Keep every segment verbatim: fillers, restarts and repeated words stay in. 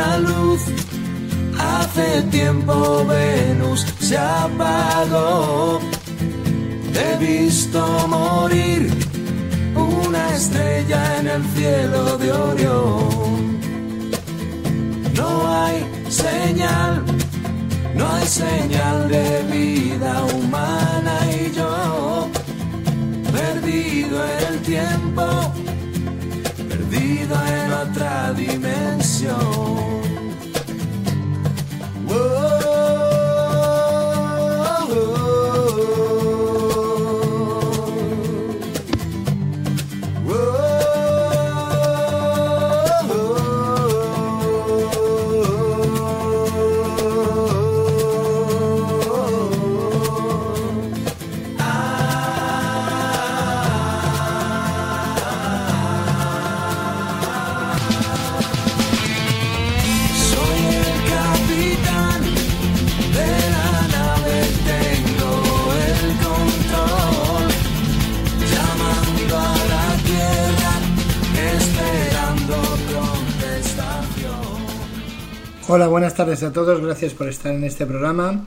la luz. Hace tiempo Venus se apagó. He visto morir una estrella en el cielo de Orión. No hay señal, no hay señal de vida humana y yo, perdido en el tiempo, perdido en otra dimensión. Hola, buenas tardes a todos, gracias por estar en este programa.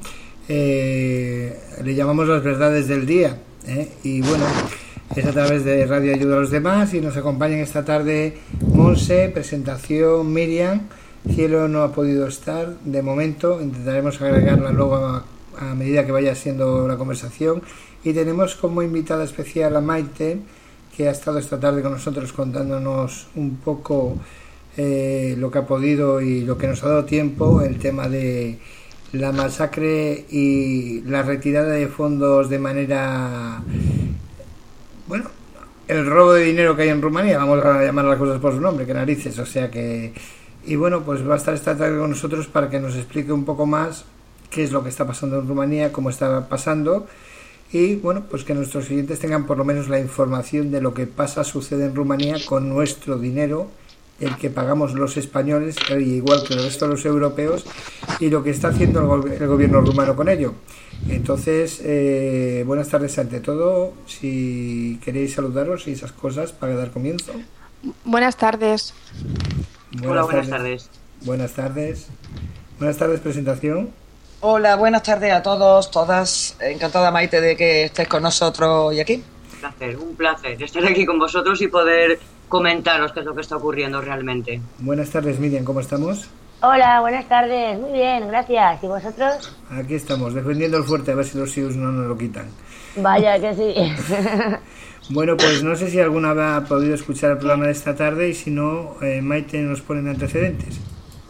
Eh, le llamamos Las Verdades del Día, ¿eh? Y bueno, es a través de Radio Ayuda a los Demás y nos acompañan esta tarde Monse, presentación, Miriam. Cielo no ha podido estar de momento, intentaremos agregarla luego a, a medida que vaya siendo la conversación. Y tenemos como invitada especial a Maite, que ha estado esta tarde con nosotros contándonos un poco Eh, lo que ha podido y lo que nos ha dado tiempo, el tema de la masacre y la retirada de fondos de manera, bueno, el robo de dinero que hay en Rumanía, vamos a llamar las cosas por su nombre, que narices, o sea que, y bueno, pues va a estar esta tarde con nosotros para que nos explique un poco más qué es lo que está pasando en Rumanía, cómo está pasando, y bueno, pues que nuestros clientes tengan por lo menos la información de lo que pasa, sucede en Rumanía con nuestro dinero, el que pagamos los españoles, igual que el resto de los europeos, y lo que está haciendo el, go- el gobierno rumano con ello. Entonces, eh, buenas tardes ante todo, si queréis saludaros y esas cosas para dar comienzo. Buenas tardes. Buenas Hola, buenas tardes. tardes. Buenas tardes. Buenas tardes, presentación. Hola, buenas tardes a todos, todas. Encantada, Maite, de que estés con nosotros hoy aquí. Un placer, un placer estar aquí con vosotros y poder comentaros qué es lo que está ocurriendo realmente. Buenas tardes, Miriam, ¿cómo estamos? Hola, buenas tardes. Muy bien, gracias. ¿Y vosotros? Aquí estamos, defendiendo el fuerte, a ver si los S I Us no nos lo quitan. Vaya que sí. Bueno, pues no sé si alguna ha podido escuchar el programa de esta tarde y si no, eh, Maite nos pone en antecedentes.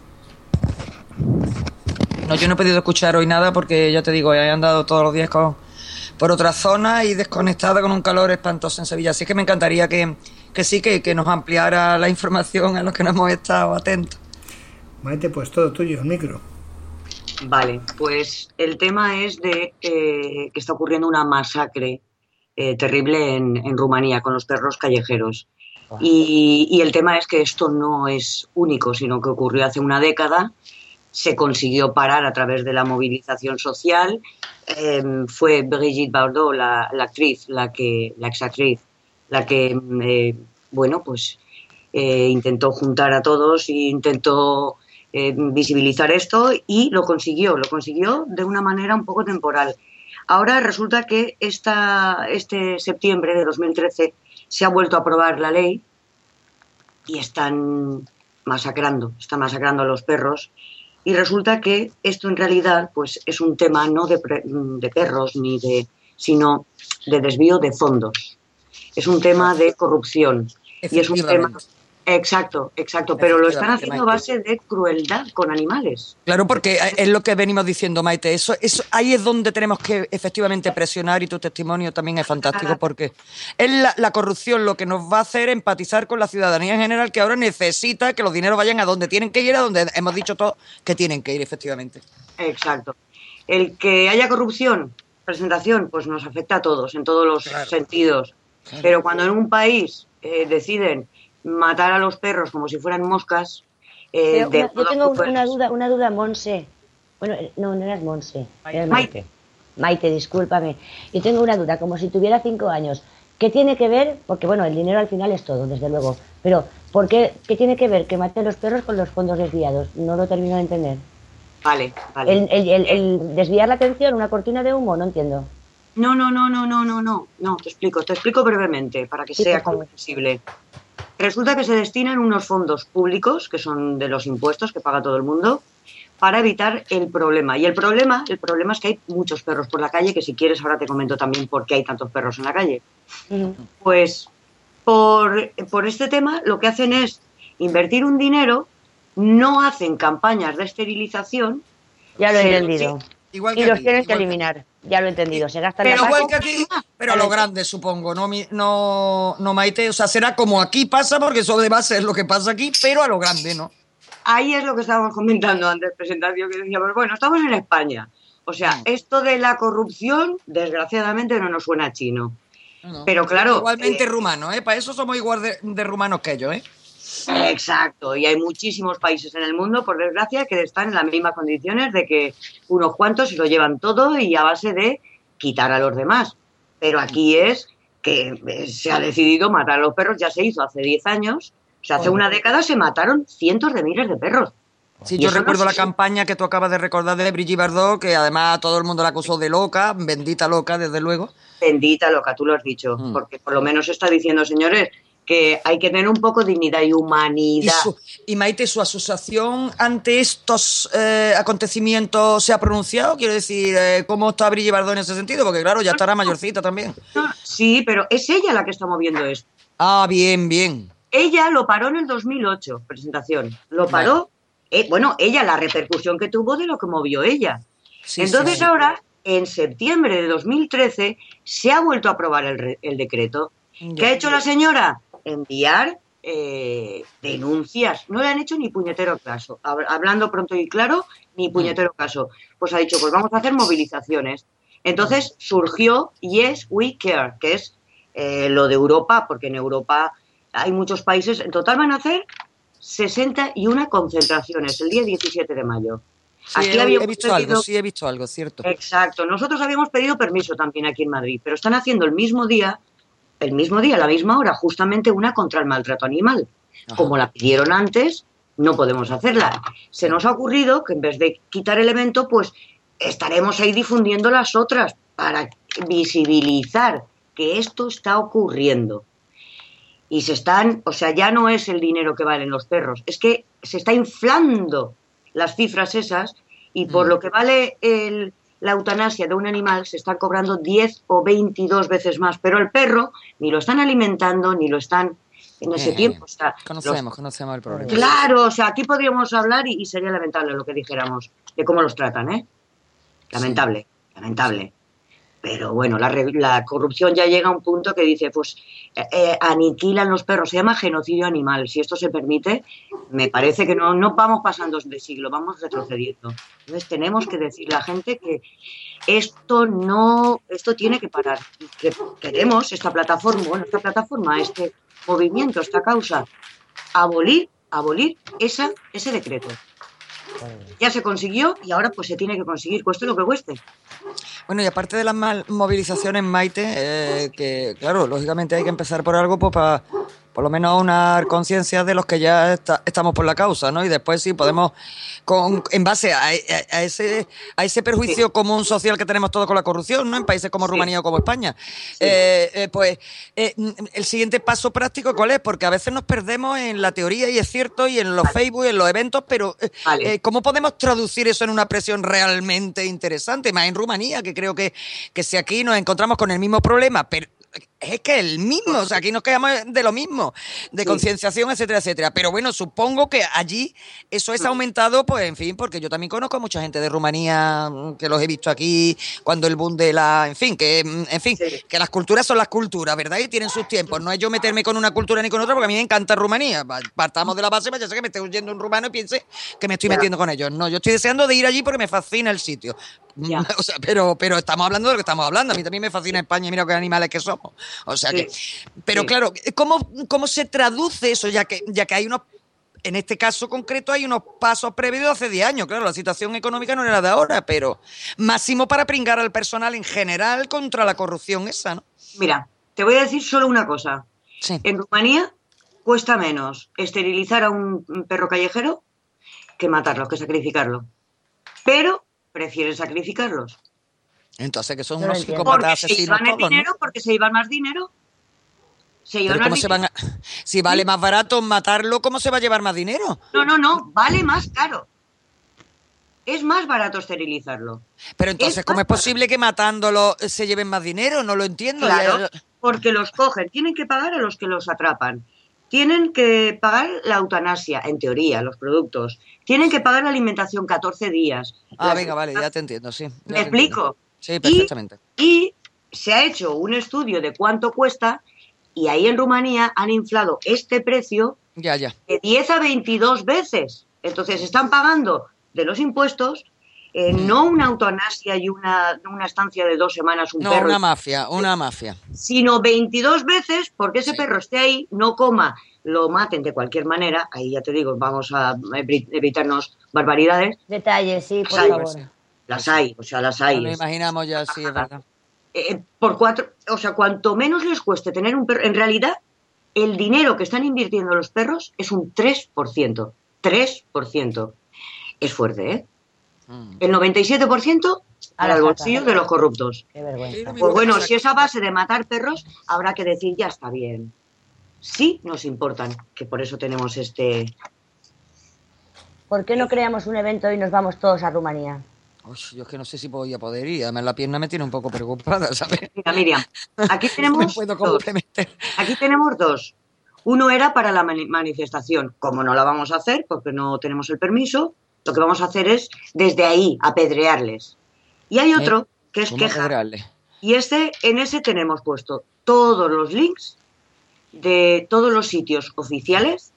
No, yo no he podido escuchar hoy nada porque, ya te digo, he andado todos los días con, por otra zona y desconectada con un calor espantoso en Sevilla. Así que me encantaría que, que sí, que, que nos ampliara la información a los que no hemos estado atentos. Maite, pues todo tuyo, el micro. Vale, pues el tema es de eh, que está ocurriendo una masacre eh, terrible en, en Rumanía con los perros callejeros. Y, y el tema es que esto no es único, sino que ocurrió hace una década. Se consiguió parar a través de la movilización social. Eh, fue Brigitte Bardot, la, la actriz, la que, la exactriz, la que, eh, bueno, pues eh, intentó juntar a todos e intentó eh, visibilizar esto y lo consiguió, lo consiguió de una manera un poco temporal. Ahora resulta que esta, este septiembre de dos mil trece se ha vuelto a aprobar la ley y están masacrando, están masacrando a los perros. Y resulta que esto en realidad pues es un tema no de, pre, de perros ni de, sino de desvío de fondos. Es un tema de corrupción y es un tema exacto, exacto, pero lo están haciendo a base de crueldad con animales. Claro, porque es lo que venimos diciendo, Maite. Eso, eso, ahí es donde tenemos que efectivamente presionar y tu testimonio también es fantástico porque es la, la corrupción lo que nos va a hacer empatizar con la ciudadanía en general que ahora necesita que los dineros vayan a donde tienen que ir, a donde hemos dicho todos que tienen que ir, efectivamente. Exacto. El que haya corrupción, presentación, pues nos afecta a todos, en todos los claro. sentidos. Claro. Pero cuando en un país eh, deciden matar a los perros como si fueran moscas. Eh, una, yo tengo una, una duda, una duda, Monse. Bueno, no, no eras Monse, eras Maite. Maite, discúlpame. Yo tengo una duda, como si tuviera cinco años. ¿Qué tiene que ver? Porque bueno, el dinero al final es todo, desde luego. Pero, ¿por qué, qué tiene que ver que maten los perros con los fondos desviados? No lo termino de entender. Vale, vale. El, el, el, el desviar la atención, una cortina de humo, no entiendo. No, no, no, no, no, no, no, no, te explico, te explico brevemente para que Sí, sea por favor. comprensible. Resulta que se destinan unos fondos públicos, que son de los impuestos que paga todo el mundo, para evitar el problema. Y el problema, el problema es que hay muchos perros por la calle, que si quieres ahora te comento también por qué hay tantos perros en la calle. Ujú. Pues por, por este tema lo que hacen es invertir un dinero, no hacen campañas de esterilización. Ya lo he Sí, entendido. Igual Y que los aquí, tienen que igual que- eliminar. Ya lo he entendido. Se gastan Pero la igual pasta. que aquí, pero a lo grande, supongo, ¿no, mi- no, no Maite? O sea, será como aquí pasa, porque eso de base es lo que pasa aquí, pero a lo grande, ¿no? Ahí es lo que estábamos comentando antes, presentación, que decíamos, bueno, estamos en España. O sea, Mm. esto de la corrupción, desgraciadamente, no nos suena chino. No. Pero claro, Igualmente eh, rumano, ¿eh? Para eso somos igual de, de rumanos que ellos, ¿eh? exacto, y hay muchísimos países en el mundo, por desgracia, que están en las mismas condiciones de que unos cuantos se lo llevan todo y a base de quitar a los demás. Pero aquí es que eh, se ha decidido matar a los perros, ya se hizo hace diez años, o sea, hace una década se mataron cientos de miles de perros. Sí, Y yo eso no recuerdo se- la campaña que tú acabas de recordar de Brigitte Bardot, que además todo el mundo la acusó de loca, bendita loca, desde luego. Bendita loca, tú lo has dicho, Mm. porque por lo menos está diciendo, señores, que hay que tener un poco de dignidad y humanidad. Y, su, y Maite, ¿su asociación ante estos eh, acontecimientos se ha pronunciado? Quiero decir, eh, ¿cómo está Brigitte Bardot en ese sentido? Porque claro, ya estará mayorcita también. Sí, pero es ella la que está moviendo esto. Ah, bien, bien. Ella lo paró en el dos mil ocho, presentación. Lo paró, eh, bueno, ella, la repercusión que tuvo de lo que movió ella. Sí, Entonces sí, sí. ahora, en septiembre de dos mil trece, se ha vuelto a aprobar el, re- el decreto. Ya. ¿Qué ha hecho la señora? Enviar eh, denuncias. No le han hecho ni puñetero caso. Hab- Hablando pronto y claro, ni puñetero caso. Pues ha dicho, pues vamos a hacer movilizaciones. Entonces surgió Yes We Care, que es eh, lo de Europa, porque en Europa hay muchos países. En total van a hacer sesenta y una concentraciones el día diecisiete de mayo. Sí, Aquí he, habíamos he visto pedido- algo, sí he visto algo, cierto. Exacto. Nosotros habíamos pedido permiso también aquí en Madrid, pero están haciendo el mismo día, el mismo día, a la misma hora, justamente una contra el maltrato animal. Ajá. Como la pidieron antes, no podemos hacerla. Se nos ha ocurrido que en vez de quitar el evento, pues estaremos ahí difundiendo las otras para visibilizar que esto está ocurriendo. Y se están, o sea, ya no es el dinero que valen los perros, es que se está inflando las cifras esas y por Mm. lo que vale el, la eutanasia de un animal se están cobrando diez o veintidós veces más, pero el perro ni lo están alimentando ni lo están en ese Eh, tiempo. O sea, Conocemos, los- conocemos el problema. claro, o sea, aquí podríamos hablar y, y sería lamentable lo que dijéramos de cómo los tratan, ¿eh? Lamentable, lamentable. Pero bueno, la, re- la corrupción ya llega a un punto que dice, pues eh, eh, aniquilan los perros, se llama genocidio animal. Si esto se permite, me parece que no, no vamos pasando de siglo, vamos retrocediendo. Entonces tenemos que decirle a la gente que esto no, esto tiene que parar. Y que queremos esta plataforma, bueno, esta plataforma, este movimiento, esta causa, abolir, abolir esa, ese decreto. Ya se consiguió y ahora pues se tiene que conseguir, cueste lo que cueste. Bueno, y aparte de las mal- movilizaciones, Maite, eh, que claro, lógicamente hay que empezar por algo, pues para por lo menos una conciencia de los que ya está- estamos por la causa, ¿no? Y después sí podemos, con, en base a, a- a ese a ese perjuicio Sí. común social que tenemos todos con la corrupción, ¿no? En países como Sí. Rumanía o como España. Eh, eh, pues eh, el siguiente paso práctico, ¿cuál es? Porque a veces nos perdemos en la teoría, y es cierto, y en los Facebook, y en los eventos, pero eh, Vale. eh, ¿cómo podemos traducir eso en una presión realmente interesante? Más en Rumanía, que creo que, que si aquí nos encontramos con el mismo problema, pero es que el mismo, o sea, aquí nos quedamos de lo mismo, de Sí. concienciación, etcétera, etcétera. Pero bueno, supongo que allí eso es aumentado, pues en fin, porque yo también conozco a mucha gente de Rumanía mm, que los he visto aquí, cuando el boom de la, en fin, que mm, en fin, Sí. que las culturas son las culturas, ¿verdad? Y tienen sus tiempos. No es yo meterme con una cultura ni con otra, porque a mí me encanta Rumanía. Va- Partamos de la base, vaya a ser que me esté oyendo un rumano y piense que me estoy Ya. metiendo con ellos. No, yo estoy deseando de ir allí porque me fascina el sitio. Ya. O sea, pero, pero estamos hablando de lo que estamos hablando. A mí también me fascina España y mira qué animales que somos. O sea que, pero Sí. claro, ¿cómo, cómo se traduce eso? Ya que, ya que hay unos, en este caso concreto, hay unos pasos previos de hace diez años. Claro, la situación económica no era de ahora, pero máximo para pringar al personal en general contra la corrupción esa, ¿no? Mira, te voy a decir solo una cosa. Sí. En Rumanía, cuesta menos esterilizar a un perro callejero que matarlo, que sacrificarlo. Pero prefieren sacrificarlos. Entonces, que son No unos lo entiendo. psicópatas Porque se asesinos llevan el todos, ¿no? dinero, porque se llevan más dinero. Se llevan Pero más ¿cómo se dinero. van a... Si vale más barato matarlo, ¿cómo se va a llevar más dinero? No, no, no, vale más caro. Es más barato esterilizarlo. Pero entonces, Es ¿cómo más es posible que matándolo se lleven más dinero? No lo entiendo. Claro, Ya- porque los cogen, tienen que pagar a los que los atrapan, tienen que pagar la eutanasia, en teoría, los productos, tienen que pagar la alimentación catorce días. Ah, Las- venga, vale, ya te entiendo, sí. ya ¿Me te entiendo. explico? Sí, perfectamente. Y, y se ha hecho un estudio de cuánto cuesta y ahí en Rumanía han inflado este precio Ya, ya. de diez a veintidós veces. Entonces están pagando de los impuestos eh, no una eutanasia y una, una estancia de dos semanas un No, perro, una mafia, una mafia. sino veintidós veces porque ese Sí. perro esté ahí, no coma, lo maten de cualquier manera. Ahí ya te digo, vamos a evi- evitarnos barbaridades. Detalles, sí, por Ay, favor. pues sí. Las hay, o sea, las hay. Nos lo imaginamos ya, sí, es verdad. Eh, por cuatro, o sea, cuanto menos les cueste tener un perro, en realidad el dinero que están invirtiendo los perros es un tres por ciento. tres por ciento. Es fuerte, ¿eh? Mm. El noventa y siete por ciento A para la el saca. bolsillo de los corruptos. Qué vergüenza. Sí, lo mismo Pues que bueno, pasa si aquí. es a base de matar perros, habrá que decir ya está bien. Sí nos importan, que por eso tenemos este... ¿Por qué no creamos un evento y nos vamos todos a Rumanía? Uy, yo es que no sé si voy a poder ir. Además, la pierna me tiene un poco preocupada, ¿sabes? Mira, Miriam, aquí No me tenemos puedo dos. comprometer. Aquí tenemos dos. Uno era para la mani- manifestación. Como no la vamos a hacer porque no tenemos el permiso, lo que vamos a hacer es desde ahí apedrearles. Y hay otro que es ¿Cómo queja. apedrearle? Y este, en ese tenemos puesto todos los links de todos los sitios oficiales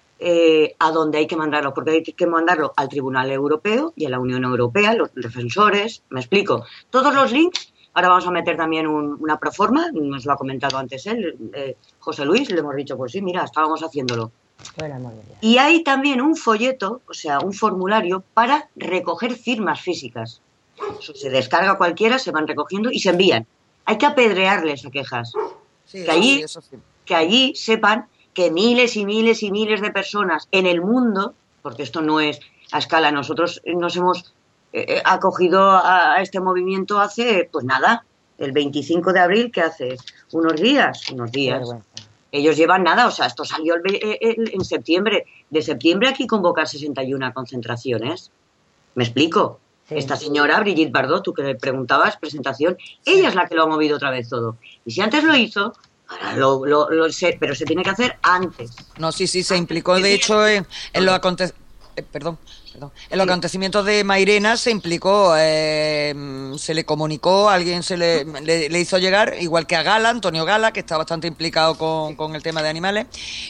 eh, a donde hay que mandarlo, porque hay que mandarlo al Tribunal Europeo y a la Unión Europea, los defensores, me explico. Todos los links, ahora vamos a meter también un- una proforma, nos lo ha comentado antes él, eh, José Luis, le hemos dicho, pues sí, mira, estábamos haciéndolo. Por el amor de Dios. Y hay también un folleto, o sea, un formulario para recoger firmas físicas. Eso se descarga cualquiera, se van recogiendo y se envían. Hay que apedrearles a quejas. Sí, Que eso allí- sí, eso sí. Que allí sepan que miles y miles y miles de personas en el mundo, porque esto no es a escala, nosotros nos hemos eh, acogido a, a este movimiento hace, pues nada, el veinticinco de abril, que hace unos días, unos Qué días. vergüenza. Ellos llevan nada, o sea, esto salió el ve- el- en septiembre. De septiembre aquí convocan sesenta y una concentraciones. ¿Me explico? Sí. Esta señora, Brigitte Bardot, tú que le preguntabas, presentación, ella es la que lo ha movido otra vez todo. Y si antes lo hizo, ahora lo, lo, lo sé, pero se tiene que hacer antes. No, sí, sí, se implicó, de hecho, en, en los aconte- eh, perdón, perdón. En los Sí. acontecimientos de Mairena se implicó, eh, se le comunicó, alguien se le, le, le hizo llegar, igual que a Gala, Antonio Gala, que está bastante implicado con, con el tema de animales,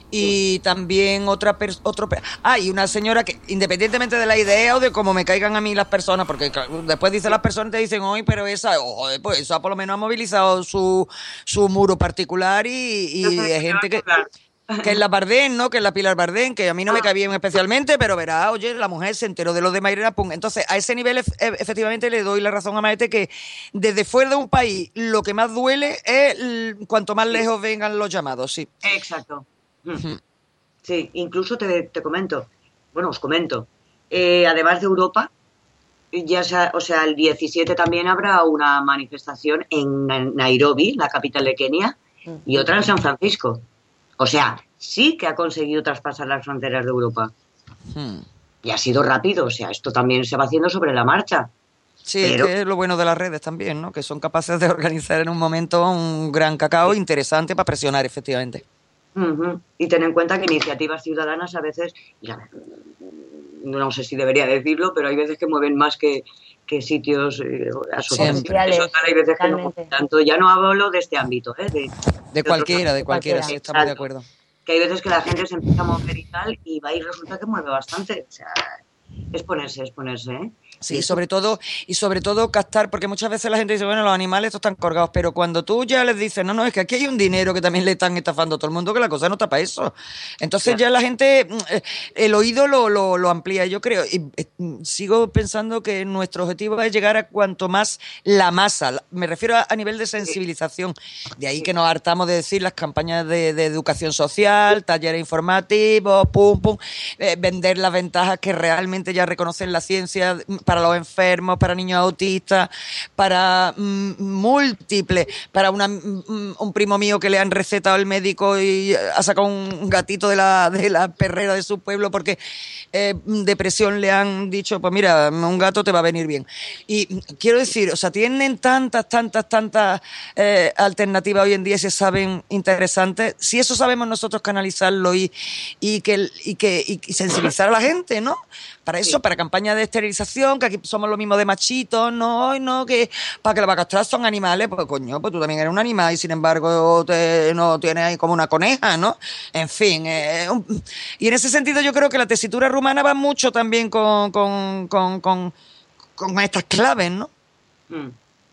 y también otra persona, otro, pe- ah, y una señora que, independientemente de la idea o de cómo me caigan a mí las personas, porque claro, después dicen las personas, te dicen, hoy, pero esa, oh, joder, pues esa por lo menos ha movilizado su, su muro particular y, y No sé de hay qué gente vas a que... hablar. Que es la Bardén, ¿no? Que es la Pilar Bardén, que a mí no me Ah. cae bien especialmente, pero verá, oye, la mujer se enteró de lo de Mairena, pum. Entonces, a ese nivel, ef- e- efectivamente, le doy la razón a Maete que desde fuera de un país lo que más duele es l- cuanto más lejos vengan los llamados, sí. Exacto. Mm. Sí, incluso te, te comento, bueno, os comento, eh, además de Europa, ya sea, o sea, el diecisiete también habrá una manifestación en Na- Nairobi, la capital de Kenia, y otra en San Francisco. O sea, sí que ha conseguido traspasar las fronteras de Europa. Hmm. Y ha sido rápido, o sea, esto también se va haciendo sobre la marcha. Sí, Pero- es que es lo bueno de las redes también, ¿no? Que son capaces de organizar en un momento un gran cacao interesante para presionar, efectivamente. Ujú. Y ten en cuenta que iniciativas ciudadanas a veces, ya, no sé si debería decirlo, pero hay veces que mueven más que, que sitios eh, asociaciones. Sociales, Eso tal, hay veces que no totalmente. mueven tanto. Ya no hablo de este ámbito, ¿eh? de, De cualquiera, de de cualquiera, cualquiera. sí, estamos de Exacto. acuerdo. que hay veces que la gente se empieza a mover y tal, y va y resulta que mueve bastante. O sea, es ponerse, es ponerse, ¿eh? Sí, y sobre todo, y sobre todo captar, porque muchas veces la gente dice, bueno, los animales estos están colgados, pero cuando tú ya les dices, no, no, es que aquí hay un dinero que también le están estafando a todo el mundo, que la cosa no está para eso. Entonces ya la gente, el oído lo, lo, lo amplía, yo creo. Y eh, sigo pensando que nuestro objetivo es llegar a cuanto más la masa, me refiero a, a nivel de sensibilización. De ahí que nos hartamos de decir las campañas de, de educación social, talleres informativos, pum, pum, eh, vender las ventajas que realmente ya reconocen la ciencia para los enfermos, para niños autistas, para mm, múltiples, para una, mm, un primo mío que le han recetado el médico y ha sacado un gatito de la, de la perrera de su pueblo porque eh, depresión le han dicho, pues mira, un gato te va a venir bien. Y quiero decir, o sea, tienen tantas, tantas, tantas eh, alternativas hoy en día y se saben interesantes. Si eso sabemos nosotros canalizarlo y, y, que, y, que, y sensibilizar a la gente, ¿no? Para eso, sí. Para campañas de esterilización, que aquí somos lo mismo de machitos, no, no, que para que la vaca castrar son animales, pues coño, pues tú también eres un animal y sin embargo te, no tienes ahí como una coneja, ¿no? En fin, eh, un, y en ese sentido yo creo que la tesitura rumana va mucho también con, con, con, con, con estas claves, ¿no? Mm.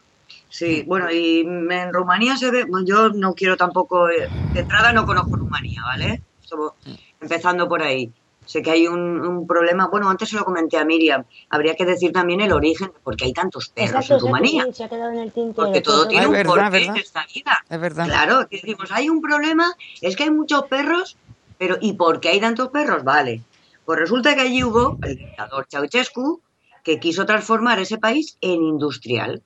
Sí, bueno, y en Rumanía se ve, bueno, yo no quiero tampoco, de entrada no conozco Rumanía, ¿vale? Estamos empezando por ahí. Sé que hay un, un problema, bueno, antes se lo comenté a Miriam, habría que decir también el origen, porque hay tantos perros exacto, en Rumanía. Sí, se ha quedado en el tintero, porque todo todo tiene ah, un verdad, porqué verdad. en esta vida. Es verdad. Claro, que decimos, hay un problema, es que hay muchos perros, pero ¿y por qué hay tantos perros? Vale, pues resulta que allí hubo el dictador Ceausescu que quiso transformar ese país en industrial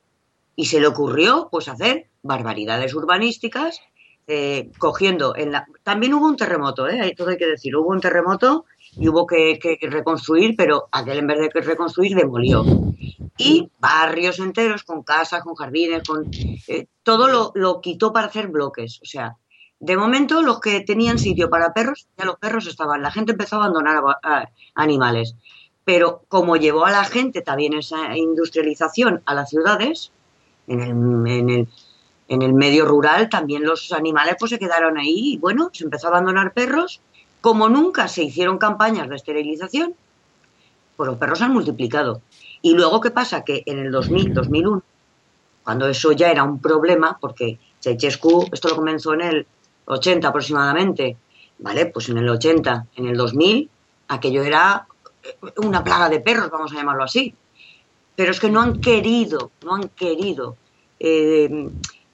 y se le ocurrió pues hacer barbaridades urbanísticas. Eh, cogiendo en la... También hubo un terremoto, ¿eh? Todo hay que decir, hubo un terremoto y hubo que, que reconstruir, pero aquel en vez de reconstruir demolió. Y barrios enteros con casas, con jardines, con eh, todo lo, lo quitó para hacer bloques. O sea, de momento los que tenían sitio para perros, ya los perros estaban. La gente empezó a abandonar a, a animales. Pero como llevó a la gente también esa industrialización a las ciudades, en el... En el En el medio rural también los animales pues se quedaron ahí y bueno, se empezó a abandonar perros. Como nunca se hicieron campañas de esterilización, pues los perros han multiplicado. Y luego, ¿qué pasa? Que en el dos mil, dos mil uno, cuando eso ya era un problema, porque Ceausescu, esto lo comenzó en el ochenta aproximadamente, ¿vale? Pues en el ochenta, en el dos mil, aquello era una plaga de perros, vamos a llamarlo así. Pero es que no han querido, no han querido... Eh,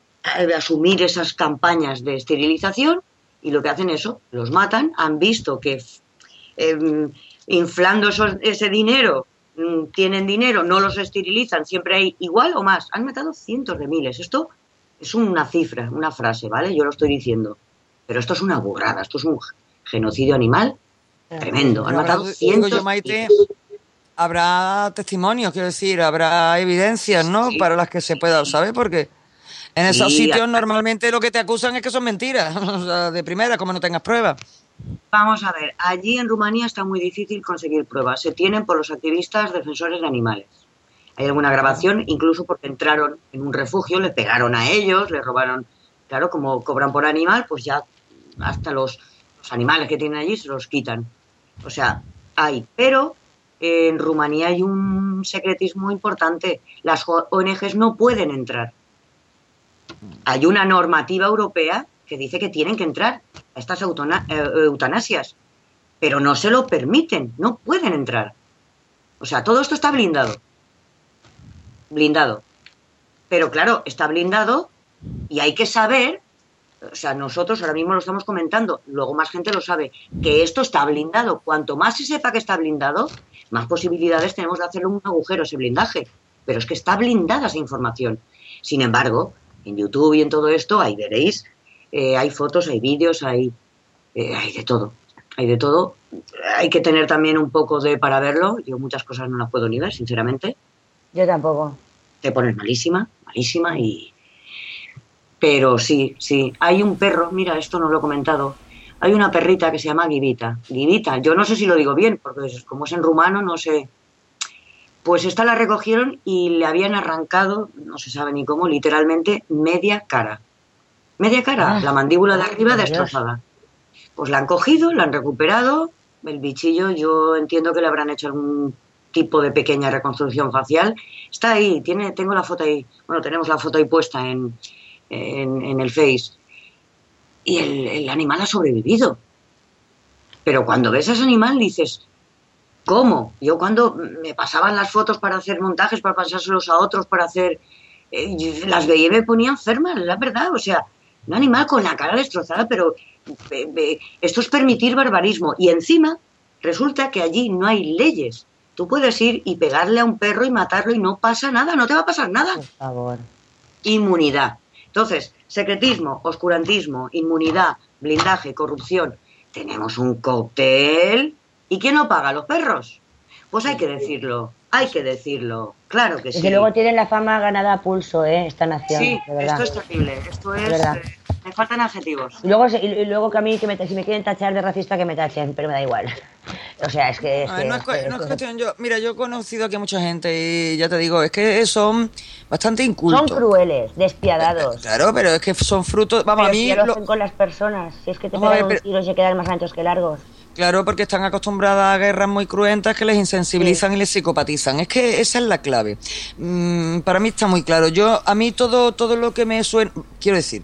asumir esas campañas de esterilización y lo que hacen eso, los matan, han visto que eh, inflando esos, ese dinero, mm, tienen dinero, no los esterilizan, siempre hay igual o más, han matado cientos de miles, esto es una cifra, una frase, ¿vale? Yo lo estoy diciendo, pero esto es una burrada, esto es un genocidio animal tremendo, han matado cientos de miles. Habrá testimonios, quiero decir, habrá evidencias, ¿no? Sí. Para las que se pueda saber, porque en esos sí, sitios normalmente lo que te acusan es que son mentiras, o sea, de primera, como no tengas pruebas. Vamos a ver, allí en Rumanía está muy difícil conseguir pruebas, se tienen por los activistas defensores de animales. Hay alguna grabación, incluso porque entraron en un refugio, le pegaron a ellos, le robaron, claro, como cobran por animal, pues ya hasta los, los animales que tienen allí se los quitan. O sea, hay, pero eh, en Rumanía hay un secretismo importante, las O N Ges no pueden entrar. Hay una normativa europea que dice que tienen que entrar a estas eutana- eutanasias, pero no se lo permiten, no pueden entrar. O sea, todo esto está blindado. Blindado. Pero claro, está blindado y hay que saber, o sea, nosotros ahora mismo lo estamos comentando, luego más gente lo sabe, que esto está blindado. Cuanto más se sepa que está blindado, más posibilidades tenemos de hacerle un agujero a ese blindaje. Pero es que está blindada esa información. Sin embargo, en YouTube y en todo esto, ahí veréis, eh, hay fotos, hay vídeos, hay, eh, hay de todo, hay de todo. Hay que tener también un poco de para verlo. Yo muchas cosas no las puedo ni ver, sinceramente. Yo tampoco. Te pones malísima, malísima y... Pero sí, sí, hay un perro, mira, esto no lo he comentado, hay una perrita que se llama Givita. Givita, yo no sé si lo digo bien, porque como es en rumano, no sé... Pues esta la recogieron y le habían arrancado, no se sabe ni cómo, literalmente media cara. Media cara, ah, la mandíbula de arriba destrozada. Pues la han cogido, la han recuperado el bichillo, yo entiendo que le habrán hecho algún tipo de pequeña reconstrucción facial. Está ahí, tiene, tengo la foto ahí, bueno, tenemos la foto ahí puesta en, en, en el Face. Y el, el animal ha sobrevivido. Pero cuando ves a ese animal dices, ¿cómo? Yo cuando me pasaban las fotos para hacer montajes, para pasárselos a otros, para hacer... Eh, las veía y me ponía enferma, la verdad. O sea, un animal con la cara destrozada, pero eh, eh, esto es permitir barbarismo. Y encima resulta que allí no hay leyes. Tú puedes ir y pegarle a un perro y matarlo y no pasa nada, no te va a pasar nada. Por favor. Inmunidad. Entonces, secretismo, oscurantismo, inmunidad, blindaje, corrupción. Tenemos un cóctel. ¿Y quién lo paga? ¿Los perros? Pues hay que decirlo, hay que decirlo. Claro que sí. Y que luego tienen la fama ganada a pulso, ¿eh? Esta nación. Sí, de verdad. esto es terrible. Esto es... verdad. Eh, me faltan adjetivos. Y luego, y luego que a mí, que me, si me quieren tachar de racista, que me tachen, pero me da igual. O sea, es que... Es A ver, que no es, es que- no es es que- cuestión, yo, mira, yo he conocido aquí a mucha gente y ya te digo, es que son bastante incultos. Son crueles, despiadados. Claro, pero es que son frutos, vamos, Pero a mí... si ya lo lo- hacen con las personas. Si es que te Vamos a pegan ver, un pero- tiro y se quedan más anchos que largos. Claro, porque están acostumbradas a guerras muy cruentas que les insensibilizan Sí. y les psicopatizan. Es que esa es la clave. Mm, para mí está muy claro. Yo, a mí todo, todo lo que me suena... Quiero decir,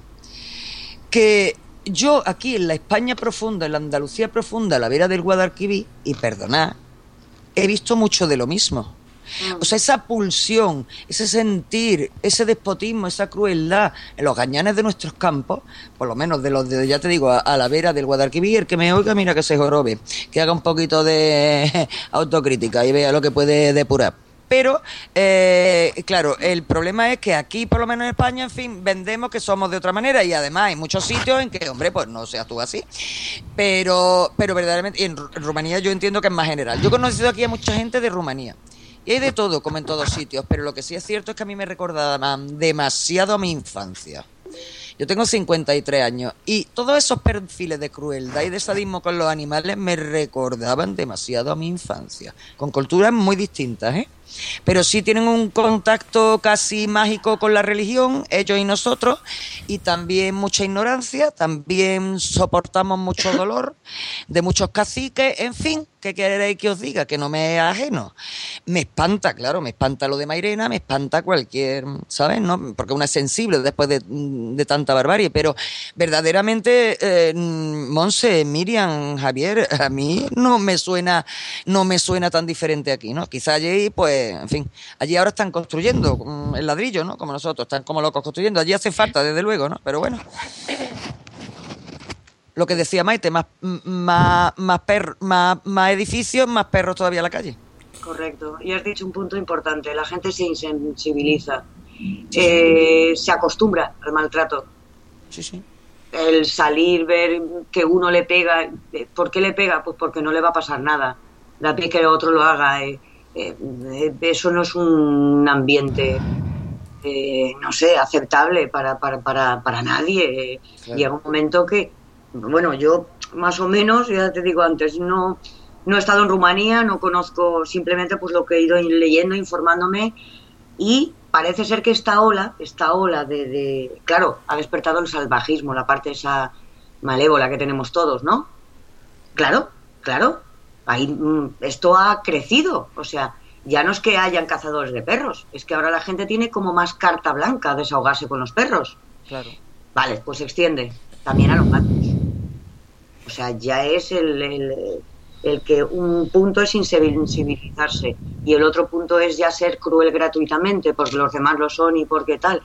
que yo aquí en la España profunda, en la Andalucía profunda, a la vera del Guadalquivir, y perdonad, he visto mucho de lo mismo. O sea, esa pulsión, ese sentir, ese despotismo, esa crueldad en los gañanes de nuestros campos, por lo menos de los de, ya te digo, a, a la vera del Guadalquivir, el que me oiga, mira que se jorobe, que haga un poquito de autocrítica y vea lo que puede depurar. Pero, eh, claro, el problema es que aquí, por lo menos en España, en fin, vendemos que somos de otra manera y además hay muchos sitios en que, hombre, pues no se actúa así. Pero, pero verdaderamente, y en Ru- en Rumanía yo entiendo que es más general. Yo he conocido aquí a mucha gente de Rumanía. Y hay de todo, como en todos sitios, pero lo que sí es cierto es que a mí me recordaban demasiado a mi infancia. Yo tengo cincuenta y tres años y todos esos perfiles de crueldad y de sadismo con los animales me recordaban demasiado a mi infancia, con culturas muy distintas, ¿eh? Pero sí tienen un contacto casi mágico con la religión, ellos y nosotros, y también mucha ignorancia, también soportamos mucho dolor de muchos caciques, en fin, ¿qué queréis que os diga? Que no me es ajeno. Me espanta, claro, me espanta lo de Mairena, me espanta cualquier, ¿sabes? ¿No? Porque uno es sensible después de, de tanta barbarie, pero verdaderamente, eh, Monse, Miriam, Javier, a mí no me suena, no me suena tan diferente aquí, ¿no? Quizá allí, pues, en fin, allí ahora están construyendo mm, el ladrillo, ¿no? Como nosotros, están como locos construyendo. Allí hace falta, desde luego, ¿no? Pero bueno. Lo que decía Maite, más, más, más, per, más, más edificios, más perros todavía en la calle. Correcto. Y has dicho un punto importante. La gente se insensibiliza. Eh, se acostumbra al maltrato. Sí, sí. El salir, ver que uno le pega. ¿Por qué le pega? Pues porque no le va a pasar nada. Da pie que el otro lo haga. Eh, eh, eh, eso no es un ambiente, eh, no sé, aceptable para, para, para, para nadie. Eh, Claro. Llega un momento que, bueno, yo más o menos, ya te digo antes, no, no he estado en Rumanía, no conozco, simplemente pues lo que he ido leyendo, informándome, y parece ser que esta ola, esta ola de, de claro, ha despertado el salvajismo, la parte esa malévola que tenemos todos, ¿no? Claro, claro, ahí, mm, esto ha crecido, o sea, ya no es que hayan cazadores de perros, es que ahora la gente tiene como más carta blanca a desahogarse con los perros. Claro. Vale, pues se extiende también a los gatos. O sea, ya es el, el, el que un punto es insensibilizarse y el otro punto es ya ser cruel gratuitamente porque los demás lo son y porque tal.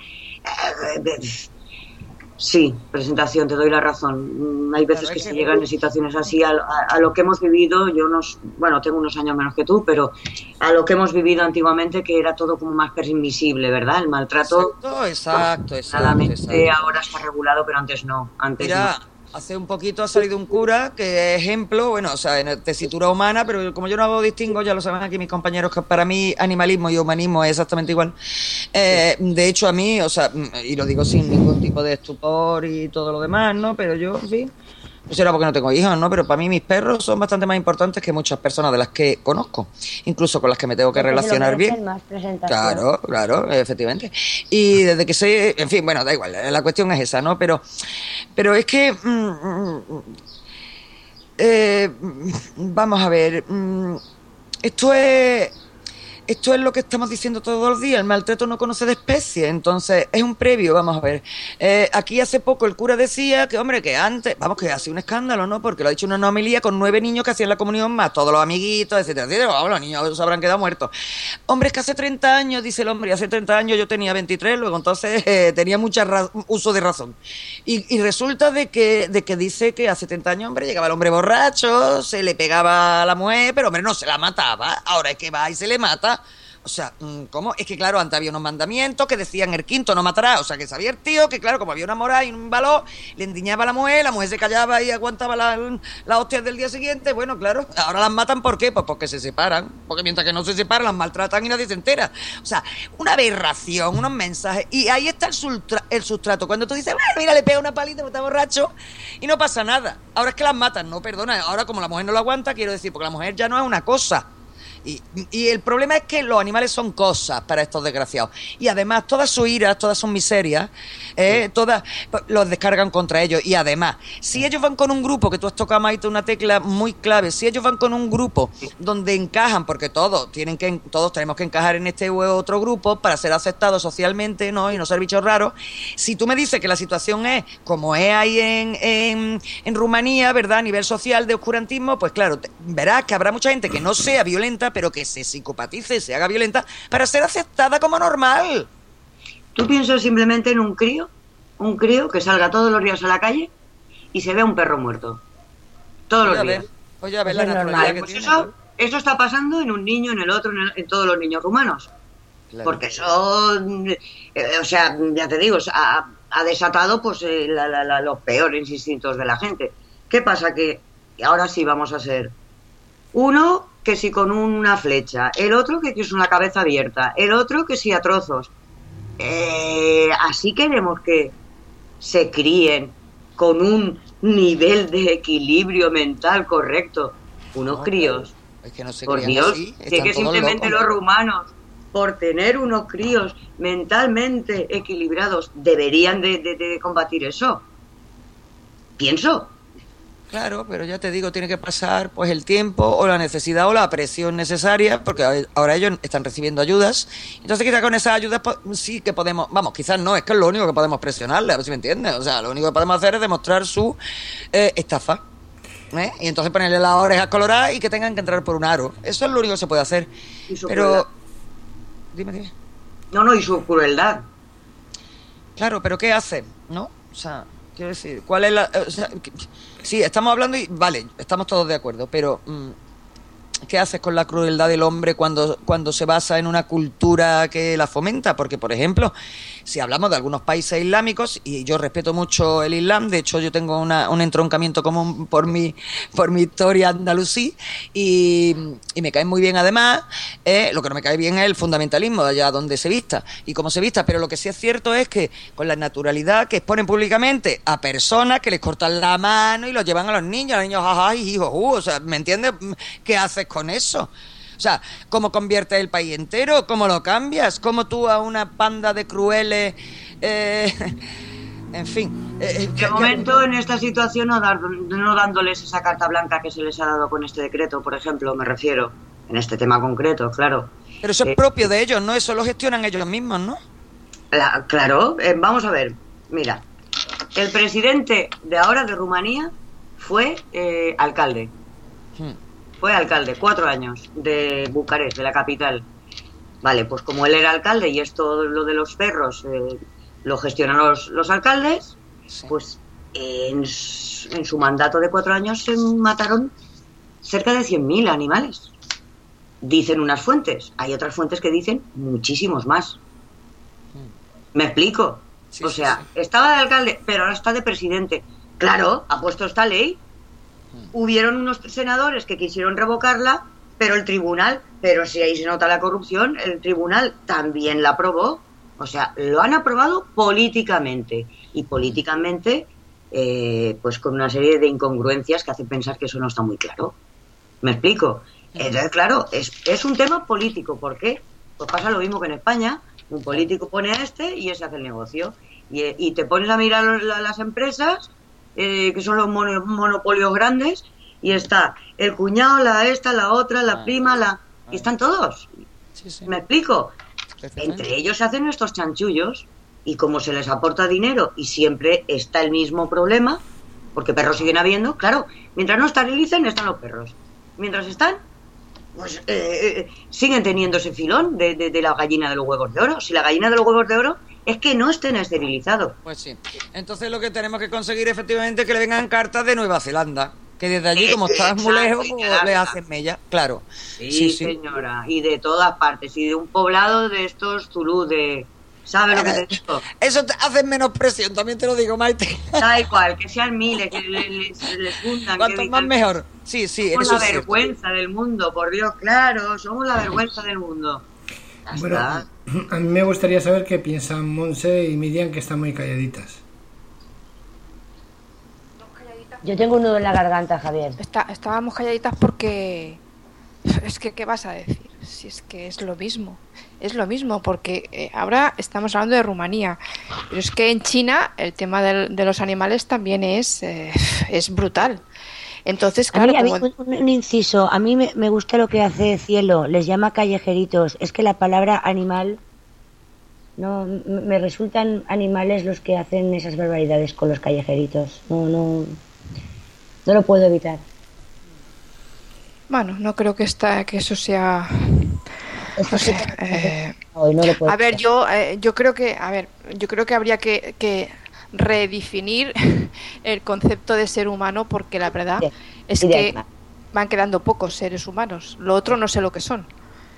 Sí, presentación, te doy la razón. Hay veces Claro, que es se que- llegan en situaciones así. A, a- a lo que hemos vivido, yo nos, bueno, tengo unos años menos que tú, pero a lo que hemos vivido antiguamente, que era todo como más permisible, ¿verdad? El maltrato, Exacto, exacto, exacto, claramente exacto. ahora está regulado, pero antes no. Antes Mira, no. hace un poquito ha salido un cura que es ejemplo, bueno, o sea, en tesitura humana, pero como yo no hago distingo, ya lo saben aquí mis compañeros, que para mí animalismo y humanismo es exactamente igual. Eh, de hecho, a mí, o sea, y lo digo sin ningún tipo de estupor y todo lo demás, ¿no? Pero yo, en fin, no será porque no tengo hijos, ¿no? Pero para mí mis perros son bastante más importantes que muchas personas de las que conozco, incluso con las que me tengo que Porque se lo relacionar merecen bien. más presentación. Claro, claro, efectivamente. Y desde que sé, en fin, bueno, da igual, la cuestión es esa, ¿no? Pero, pero es que mm, mm, eh, vamos a ver, esto es... Esto es lo que estamos diciendo todos los días, el maltrato no conoce de especie, entonces es un previo, vamos a ver. Eh, aquí hace poco el cura decía que, hombre, que antes, vamos, que hacía un escándalo, ¿no? Porque lo ha dicho una homilía con nueve niños que hacían la comunión más, todos los amiguitos, etcétera, etcétera. Vamos, los niños se habrán quedado muertos. Hombre, es que hace treinta años, dice el hombre, y hace treinta años yo tenía veintitrés, luego entonces eh, tenía mucho uso de razón. Y, y resulta de que, de que dice que hace treinta años, hombre, llegaba el hombre borracho, se le pegaba a la mujer, pero, hombre, no se la mataba, ahora es que va y se le mata. O sea, ¿cómo? Es que, claro, antes había unos mandamientos que decían el quinto no matará. O sea, que sabía el tío que, claro, como había una moral y un valor, le endiñaba a la mujer, la mujer se callaba y aguantaba las la hostias del día siguiente. Bueno, claro, ahora las matan, ¿por qué? Pues porque se separan. Porque mientras que no se separan, las maltratan y nadie se entera. O sea, una aberración, unos mensajes. Y ahí está el, sultra, el sustrato. Cuando tú dices, bueno, mira, le pega una palita porque está borracho y no pasa nada. Ahora es que las matan, no, perdona. Ahora, como la mujer no lo aguanta, quiero decir, porque la mujer ya no es una cosa. Y, y el problema es que los animales son cosas para estos desgraciados. Y además, todas sus iras, todas sus miserias, eh, sí. todas los descargan contra ellos. Y además, si ellos van con un grupo, que tú has tocado, Maite, una tecla muy clave, si ellos van con un grupo donde encajan, porque todos tienen que todos tenemos que encajar en este u otro grupo para ser aceptados socialmente, ¿no? Y no ser bichos raros. Si tú me dices que la situación es como es ahí en, en, en Rumanía, ¿verdad? A nivel social de oscurantismo, pues claro, te, verás que habrá mucha gente que no sea violenta, pero que se psicopatice, se haga violenta para ser aceptada como normal. ¿Tú piensas simplemente en un crío? Un crío que salga todos los días a la calle y se vea un perro muerto. Todos los días. Oye, a ver la naturalidad que pues tiene. Eso, eso está pasando en un niño, en el otro, en, el, en todos los niños rumanos. Claro. Porque eso, eh, o sea, ya te digo, ha, ha desatado pues eh, la, la, la, los peores instintos de la gente. ¿Qué pasa? Que ahora sí vamos a ser uno que si con una flecha, el otro que, que es una cabeza abierta, el otro que si a trozos. Eh, así queremos que se críen con un nivel de equilibrio mental correcto. Unos no, críos. Es que no se por Dios, así, que, que simplemente locos. Los rumanos, por tener unos críos mentalmente equilibrados, deberían de, de, de combatir eso. Pienso. Claro, pero ya te digo, tiene que pasar pues el tiempo o la necesidad o la presión necesaria, porque ahora ellos están recibiendo ayudas. Entonces quizás con esas ayudas pues, sí que podemos, vamos, quizás no, es que es lo único que podemos presionarle, a ver si me entiendes. O sea, lo único que podemos hacer es demostrar su eh, estafa. ¿eh? Y entonces ponerle las orejas coloradas y que tengan que entrar por un aro. Eso es lo único que se puede hacer. Pero, crueldad. dime, dime. No, no, y su crueldad. Claro, pero ¿qué hace? ¿No? O sea... Quiero decir, ¿cuál es la...? O sea, sí, estamos hablando y... Vale, estamos todos de acuerdo, pero... Mmm, ¿qué haces con la crueldad del hombre cuando, cuando se basa en una cultura que la fomenta? Porque, por ejemplo, si hablamos de algunos países islámicos, y yo respeto mucho el Islam, de hecho yo tengo una, un entroncamiento común por mi, por mi historia andalusí, y, y me cae muy bien además, eh, lo que no me cae bien es el fundamentalismo de allá donde se vista, y cómo se vista, pero lo que sí es cierto es que con la naturalidad que exponen públicamente a personas que les cortan la mano y los llevan a los niños, a los niños, jaja, hijos, uh, o sea, ¿me entiendes? ¿Qué haces con eso? O sea, ¿cómo conviertes el país entero? ¿Cómo lo cambias? ¿Cómo tú a una banda de crueles... Eh, en fin... Eh, de momento, en esta situación, no, dar, no dándoles esa carta blanca que se les ha dado con este decreto, por ejemplo, me refiero, en este tema concreto, claro. Pero eso es eh, propio de ellos, ¿no? Eso lo gestionan ellos mismos, ¿no? La, claro, eh, vamos a ver, mira, el presidente de ahora de Rumanía fue eh, alcalde. Hmm. Fue alcalde, cuatro años, de Bucarest, de la capital. Vale, pues como él era alcalde y esto, lo de los perros, eh, lo gestionan los, los alcaldes, sí. Pues eh, en, en su mandato de cuatro años se mataron cerca de cien mil animales. Dicen unas fuentes, hay otras fuentes que dicen muchísimos más. ¿Me explico? Sí, o sea, sí, sí. Estaba de alcalde, pero ahora está de presidente. Claro, ha puesto esta ley. Hubieron unos senadores que quisieron revocarla, pero el tribunal, pero si ahí se nota la corrupción, el tribunal también la aprobó. O sea, lo han aprobado políticamente. Y políticamente, eh, pues con una serie de incongruencias que hacen pensar que eso no está muy claro. ¿Me explico? Entonces, claro, es, es un tema político. ¿Por qué? Pues pasa lo mismo que en España. Un político pone a este y ese hace el negocio. Y, y te pones a mirar los, la, las empresas... Eh, que son los mon- monopolios grandes, y está el cuñado, la esta, la otra, la prima, la... y están todos. Sí, sí. ¿Me explico? Entre ellos se hacen estos chanchullos y como se les aporta dinero y siempre está el mismo problema, porque perros siguen habiendo, claro, mientras no esterilicen están los perros. Mientras están, pues eh, siguen teniendo ese filón de, de, de la gallina de los huevos de oro. Si la gallina de los huevos de oro es que no estén esterilizados. Pues sí. Entonces lo que tenemos que conseguir efectivamente es que le vengan cartas de Nueva Zelanda. Que desde allí, como estás muy lejos, pues, le hacen mella, claro. Sí, sí, sí, señora, y de todas partes, y de un poblado de estos Zulú, de... ¿Sabes lo que te digo? Eso te hace menos presión, también te lo digo, Maite. Da igual, que sean miles, que les, les juntan. Cuanto más mejor. Sí, sí, somos eso la es vergüenza cierto. Del mundo, por Dios, claro, somos la vergüenza del mundo. Ya bueno, está. A mí me gustaría saber qué piensan Monse y Miriam, que están muy calladitas. Yo tengo un nudo en la garganta, Javier. Está, estábamos calladitas porque... Es que, ¿qué vas a decir? Si es que es lo mismo. Es lo mismo, porque eh, ahora estamos hablando de Rumanía. Pero es que en China el tema del, de los animales también es, eh, es brutal. Entonces, claro... A mí, como... a mí un, un inciso. A mí me, me gusta lo que hace Cielo. Les llama callejeritos. Es que la palabra animal... No, me resultan animales los que hacen esas barbaridades con los callejeritos. No, no... No lo puedo evitar. Bueno, no creo que esta, que eso sea... No sé, eh, no lo puedo a ver, yo, eh, yo creo que, a ver, yo creo que habría que, que redefinir el concepto de ser humano, porque la verdad sí, es que van quedando pocos seres humanos. Lo otro no sé lo que son.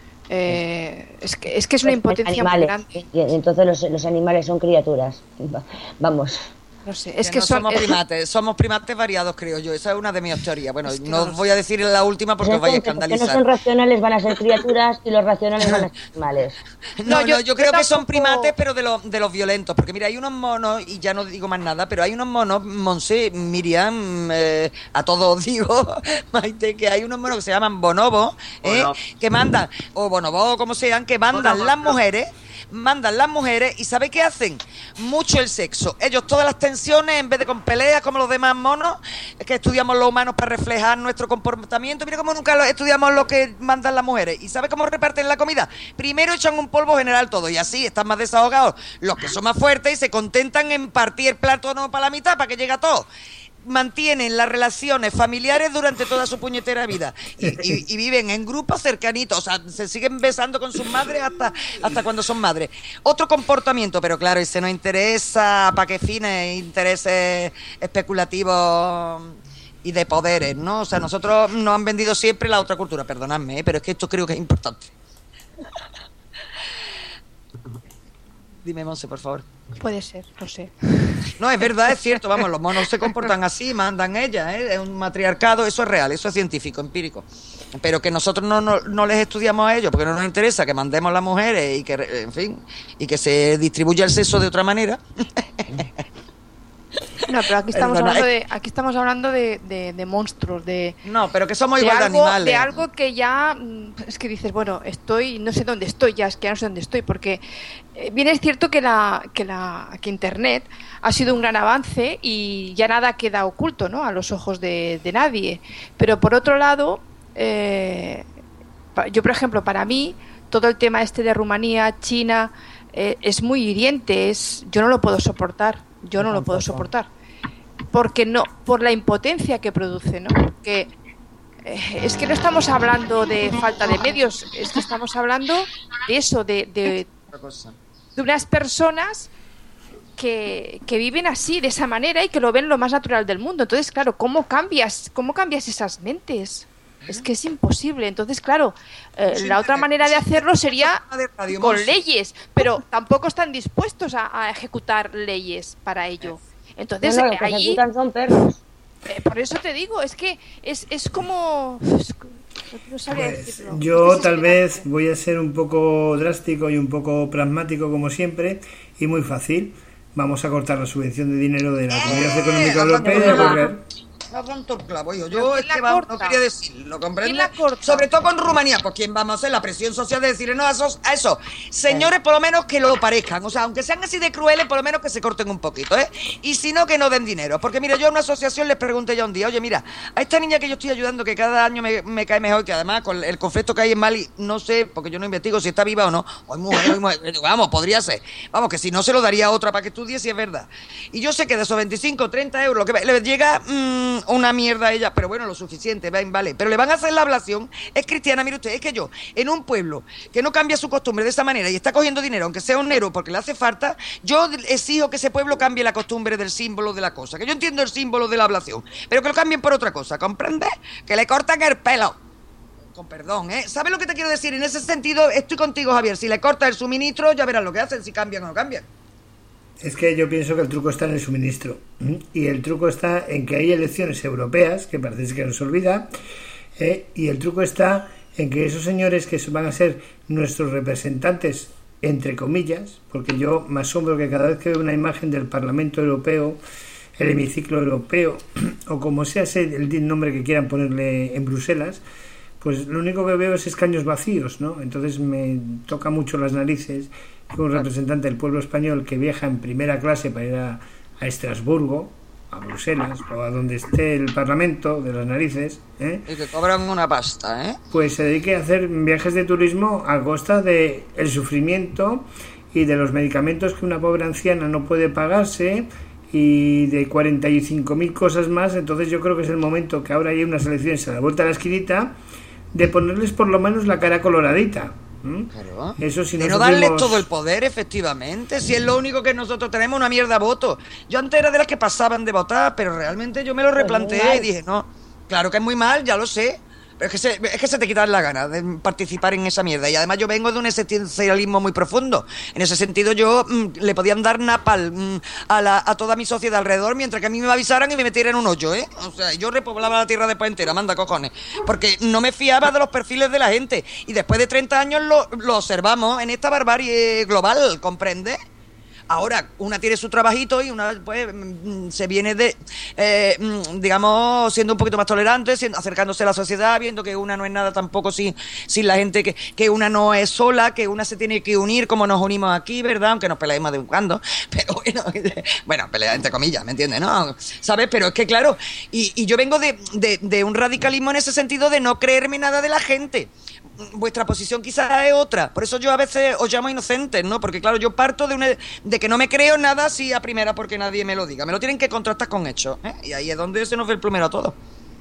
Eh, es que es que es una impotencia muy grande. Entonces los, los animales son criaturas. Vamos. No sé, es que, que no son, somos es... primates, somos primates variados, creo yo. Esa es una de mis teorías. Bueno, es que no os voy a decir la última porque pues os vais a escandalizar. escandalizar. Los que no son racionales van a ser criaturas y los racionales van a ser animales. No, no, yo, yo creo yo que son primates, pero de los de los violentos. Porque mira, hay unos monos, y ya no digo más nada, pero hay unos monos, Monse, Miriam, eh, a todos os digo, Maite, que hay unos monos que se llaman bonobos, eh, bueno. que mandan, o bonobos, como sean, que mandan bueno, las bueno. mujeres... mandan las mujeres y ¿sabe qué hacen? Mucho el sexo. Ellos todas las tensiones, en vez de con peleas como los demás monos, que estudiamos los humanos para reflejar nuestro comportamiento, mira cómo nunca lo estudiamos lo que mandan las mujeres. ¿Y sabe cómo reparten la comida? Primero echan un polvo general todo y así están más desahogados los que son más fuertes y se contentan en partir el plato no para la mitad para que llegue a todo. Mantienen las relaciones familiares durante toda su puñetera vida y, y, y viven en grupos cercanitos, o sea, se siguen besando con sus madres hasta, hasta cuando son madres. Otro comportamiento, pero claro, ese no interesa para qué fines, intereses especulativos y de poderes, ¿no? O sea, nosotros nos han vendido siempre la otra cultura, perdonadme, ¿eh? Pero es que esto creo que es importante. Dime, Monse, por favor. Puede ser, no sé. No, es verdad, es cierto, vamos, los monos se comportan así, mandan ellas, ¿eh? Es un matriarcado, eso es real, eso es científico, empírico. Pero que nosotros no, no, no les estudiamos a ellos porque no nos interesa que mandemos las mujeres y que, en fin, y que se distribuya el sexo de otra manera. No, pero aquí estamos Perdona, hablando de aquí estamos hablando de, de, de monstruos, de no, pero que somos igual de, algo, animales. De algo que ya es que dices, bueno, estoy, no sé dónde estoy, ya es que ya no sé dónde estoy, porque eh, bien es cierto que la que la que Internet ha sido un gran avance y ya nada queda oculto, ¿no? A los ojos de, de nadie. Pero por otro lado, eh, yo por ejemplo, para mí todo el tema este de Rumanía, China, eh, es muy hiriente, es yo no lo puedo soportar. Yo no lo puedo soportar porque no, por la impotencia que produce, ¿no? Porque eh, es que no estamos hablando de falta de medios, es que estamos hablando de eso, de, de, de unas personas que, que viven así, de esa manera y que lo ven lo más natural del mundo. Entonces, claro, ¿cómo cambias, cómo cambias esas mentes? Es que es imposible. Entonces, claro, eh, la otra manera de hacerlo sería con leyes, pero tampoco están dispuestos a, a ejecutar leyes para ello. Entonces, no, no, lo que ahí ejecutan son perros. Eh, por eso te digo, es que es, es como... Es, no sabría pues, decirlo. Yo tal vez voy a ser un poco drástico y un poco pragmático como siempre y muy fácil. Vamos a cortar la subvención de dinero de la Comunidad Económica Europea y a correr. ha dado el clavo, hijo. Yo es ¿quién que la vamos, no corta? quería decirlo, ¿comprendes? ¿Quién la corta? Sobre todo con Rumanía, pues quién vamos a hacer la presión social de decirle no a esos, a esos señores, por lo menos que lo parezcan. O sea, aunque sean así de crueles, por lo menos que se corten un poquito, ¿eh? Y si no, que no den dinero. Porque mira, yo a una asociación les pregunté ya un día, oye, mira, a esta niña que yo estoy ayudando, que cada año me, me cae mejor, que además con el conflicto que hay en Mali, no sé, porque yo no investigo si está viva o no. Hoy mujer, hoy mujer, vamos, podría ser. Vamos, que si no se lo daría a otra para que estudie, si es verdad. Y yo sé que de esos veinticinco, treinta euros, que le llega mmm, una mierda a ella, pero bueno, lo suficiente, vale. Pero le van a hacer la ablación. Es cristiana, mire usted, es que yo, en un pueblo que no cambia su costumbre de esa manera y está cogiendo dinero, aunque sea un negro porque le hace falta, yo exijo que ese pueblo cambie la costumbre del símbolo de la cosa. Que yo entiendo el símbolo de la ablación, pero que lo cambien por otra cosa, ¿comprendes? Que le cortan el pelo. Con perdón, ¿eh? ¿Sabes lo que te quiero decir? En ese sentido, estoy contigo, Javier. Si le cortas el suministro, ya verás lo que hacen, si cambian o no cambian. Es que yo pienso que el truco está en el suministro. Y el truco está en que hay elecciones europeas, que parece que nos olvida, ¿eh? Y el truco está en que esos señores que van a ser nuestros representantes, entre comillas, porque yo me asombro que cada vez que veo una imagen del Parlamento Europeo, el hemiciclo europeo, o como sea el nombre que quieran ponerle en Bruselas, pues lo único que veo es escaños vacíos, ¿no? Entonces me toca mucho las narices que un representante del pueblo español que viaja en primera clase para ir a, a Estrasburgo, a Bruselas o a donde esté el Parlamento de las narices, ¿eh? Y que cobran una pasta, ¿eh? Pues se dedique a hacer viajes de turismo a costa de el sufrimiento y de los medicamentos que una pobre anciana no puede pagarse y de cuarenta y cinco mil cosas más. Entonces yo creo que es el momento que ahora hay unas elecciones a la vuelta de la esquinita de ponerles por lo menos la cara coloradita. ¿Mm? Claro. Eso si de no no darles supimos... todo el poder, efectivamente. Si es lo único que nosotros tenemos, una mierda voto. Yo antes era de las que pasaban de votar, pero realmente yo me lo replanteé y dije, no, claro que es muy mal, ya lo sé. Pero es que, se, es que se te quita la gana de participar en esa mierda. Y además yo vengo de un existencialismo muy profundo. En ese sentido yo mmm, le podían dar napal mmm, a, la, a toda mi sociedad alrededor, mientras que a mí me avisaran y me metieran en un hoyo, ¿eh? O sea, yo repoblaba la tierra después entera, manda cojones. Porque no me fiaba de los perfiles de la gente. Y después de treinta años lo, lo observamos en esta barbarie global, ¿comprendes? Ahora, una tiene su trabajito y una pues se viene de, eh, digamos, siendo un poquito más tolerante, siendo, acercándose a la sociedad, viendo que una no es nada tampoco sin, sin la gente, que, que una no es sola, que una se tiene que unir como nos unimos aquí, ¿verdad? Aunque nos peleemos de vez en cuando, pero bueno, bueno, pelea entre comillas, ¿me entiendes? ¿No? ¿Sabes? Pero es que claro, y, y yo vengo de, de, de un radicalismo en ese sentido de no creerme nada de la gente. Vuestra posición quizás es otra, por eso yo a veces os llamo inocentes, ¿no? Porque claro, yo parto de una, de que no me creo nada así a primera porque nadie me lo diga, me lo tienen que contrastar con hechos, ¿eh? Y ahí es donde se nos ve el plumero a todos.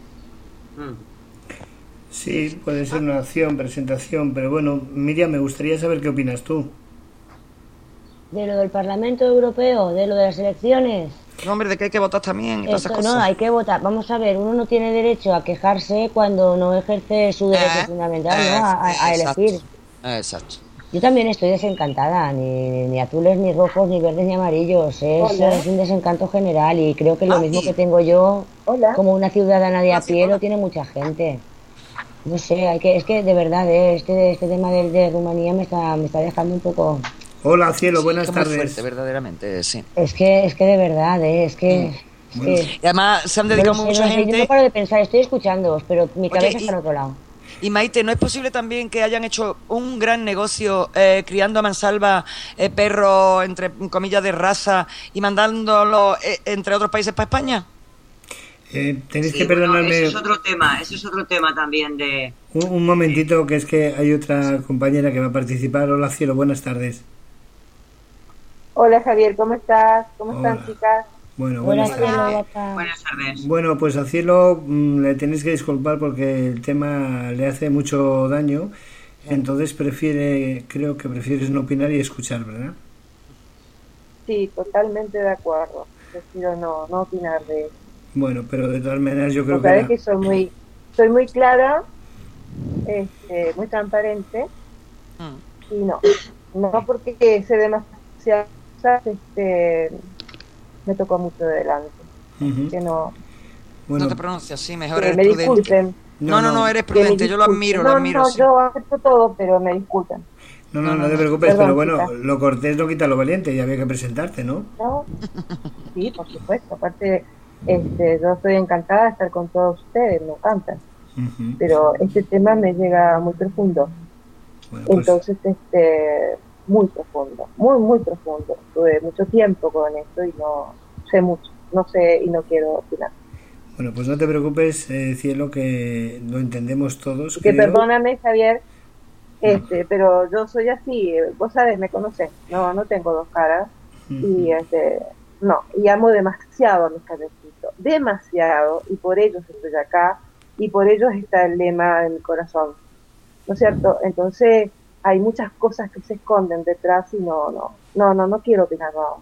Sí, puede ser una acción, presentación, pero bueno, Miriam, me gustaría saber qué opinas tú. ¿De lo del Parlamento Europeo? ¿De lo de las elecciones? No, hombre, de que hay que votar también y todas esas Esto, cosas. no, hay que votar. Vamos a ver, uno no tiene derecho a quejarse cuando no ejerce su derecho Eh, fundamental, eh, ¿no? A, a- a exacto, elegir. Exacto. Yo también estoy desencantada, ni, ni azules, ni rojos, ni verdes, ni amarillos. Es, Hola. es un desencanto general y creo que lo Ah, mismo y- que tengo yo, Hola. como una ciudadana de a Ah, sí, pie, hola. lo tiene mucha gente. No sé, hay que, es que de verdad, eh, este, este tema de, de Rumanía me está, me está dejando un poco... Hola, cielo, Sí, buenas que es muy tardes. fuerte, verdaderamente, sí. Es que, es que de verdad, eh, es que... es Bueno. que- Y además se han no dedicado lo sé, mucha no lo sé, yo gente... no paro de pensar, estoy escuchándoos, pero mi Oye, cabeza y- está en otro lado. Y Maite, ¿no es posible también que hayan hecho un gran negocio eh, criando a mansalva eh, perros, entre comillas, de raza y mandándolos, eh, entre otros países, para España? Eh, tenéis Sí, que bueno, perdonarme ese es otro tema, ese es otro tema también de... un, un momentito, que es que hay otra compañera que va a participar. Hola, cielo, buenas tardes. Hola Javier, ¿cómo estás? ¿Cómo están, Hola. chicas? Bueno, Hola, buenas tardes. cielo, guapa. Buenas tardes. Bueno, pues a Cielo mm, le tenéis que disculpar porque el tema le hace mucho daño, entonces prefiere, creo que prefieres no opinar y escuchar, ¿verdad? Sí, totalmente de acuerdo. Prefiero no, no opinar de eso. Bueno, pero de todas maneras yo creo Porque que... sabes la- que soy muy, soy muy clara, este, muy transparente, Mm. y no, no porque sé demasiado, este, me tocó mucho de delante. Ujú. Que no, Bueno, No te pronuncias, sí, mejor que eres me prudente. disculpen. No, no, no, eres que me prudente, yo lo disculpen. admiro, no, lo admiro. No, sí. yo acepto todo, pero me disculpen. no, no, no, no no, te no. preocupes, Perdón, pero bueno, chica. lo cortés no quita lo valiente y había que presentarte, ¿no? ¿No? Sí, por supuesto. Aparte, Este, yo estoy encantada de estar con todos ustedes, me encantan. Ujú. Pero este tema me llega muy profundo. Bueno, pues, Entonces, este, muy profundo, muy, muy profundo. Tuve mucho tiempo con esto y no sé mucho, no sé y no quiero opinar. bueno, pues no te preocupes, eh, cielo, que lo entendemos todos. Que creo. perdóname, Javier, este, pero yo soy así, vos sabes, me conoces, no, no tengo dos caras y este, no, y amo demasiado a mis callecitos, demasiado, y por ellos estoy acá y por ellos está el lema de mi corazón, ¿no es cierto? Entonces hay muchas cosas que se esconden detrás y no, no, no, no, no quiero opinar nada.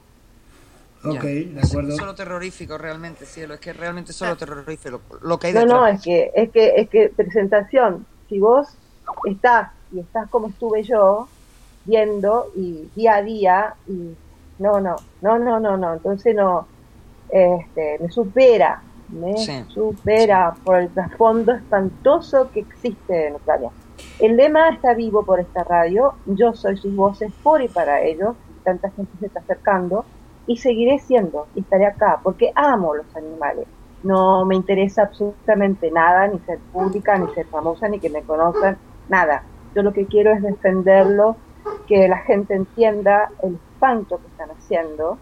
Ok, Ya. de Es acuerdo. solo terrorífico realmente, cielo. Es que realmente es solo terrorífico lo, lo que hay No, detrás. no, es que, es que, es que presentación, si vos estás y estás como estuve yo, viendo y día a día, y no, no, no, no, no, no, entonces no, este, me supera, me Sí. supera por el trasfondo espantoso que existe en Ucrania. El lema está vivo por esta radio, yo soy sus voces por y para ellos, tanta gente se está acercando, y seguiré siendo, y estaré acá, porque amo los animales. No me interesa absolutamente nada, ni ser pública, ni ser famosa, ni que me conozcan, nada. Yo lo que quiero es defenderlo, que la gente entienda el espanto que están haciendo,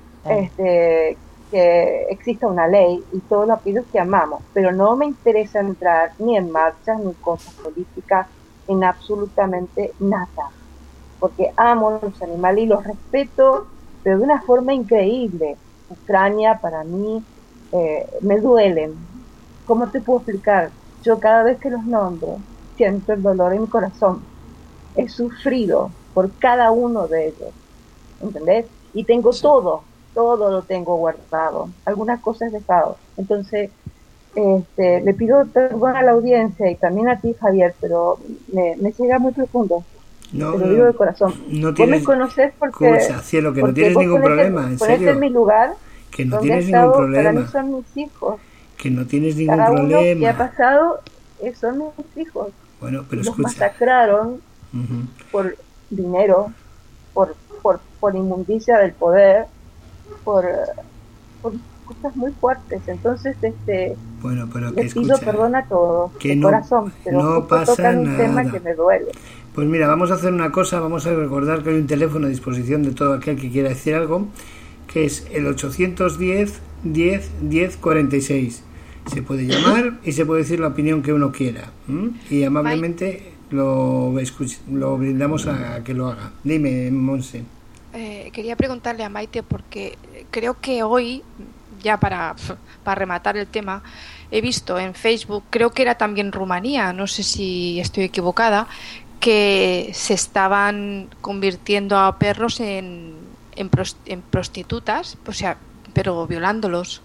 este, que exista una ley y todos aquellos que amamos, pero no me interesa entrar ni en marchas, ni cosas políticas, en absolutamente nada, porque amo los animales y los respeto, pero de una forma increíble. Ucrania para mí eh, me duelen. ¿Cómo te puedo explicar? Yo cada vez que los nombro siento el dolor en mi corazón. He sufrido por cada uno de ellos, ¿entendés? Y tengo Sí. todo, todo lo tengo guardado. Algunas cosas dejado. Entonces, este, le pido perdón a la audiencia y también a ti, Javier, pero me, me llega muy profundo. No, Te lo digo de corazón. no Vos tienes- me conocés porque... Escucha, cielo, que no porque tienes vos ningún ponete- problema, en ponete serio. en mi lugar, Que no donde tienes he ningún estado, para mí problema. son mis hijos. Que no tienes ningún Cada uno que ha problema. pasado eh, son mis hijos. Bueno, pero Los escucha. masacraron Ujú. por dinero, por, por, por inmundicia del poder, por, eh, por cosas muy fuertes. Entonces, este, Bueno, pero que les pido escucha. perdón a todos, que de no- corazón, pero no justo pasa tocan un tema nada. que me duele. Pues mira, vamos a hacer una cosa, vamos a recordar que hay un teléfono a disposición de todo aquel que quiera decir algo, que es el ochocientos diez, diez, diez, cuarenta y seis. Se puede llamar y se puede decir la opinión que uno quiera. ¿m? Y amablemente lo, escuch- lo brindamos a que lo haga. Dime, Monse. Eh, quería preguntarle a Maite porque creo que hoy, ya para, para rematar el tema, he visto en Facebook, creo que era también Rumanía, no sé si estoy equivocada, que se estaban convirtiendo a perros en, en, pros- en prostitutas, o sea, pero violándolos.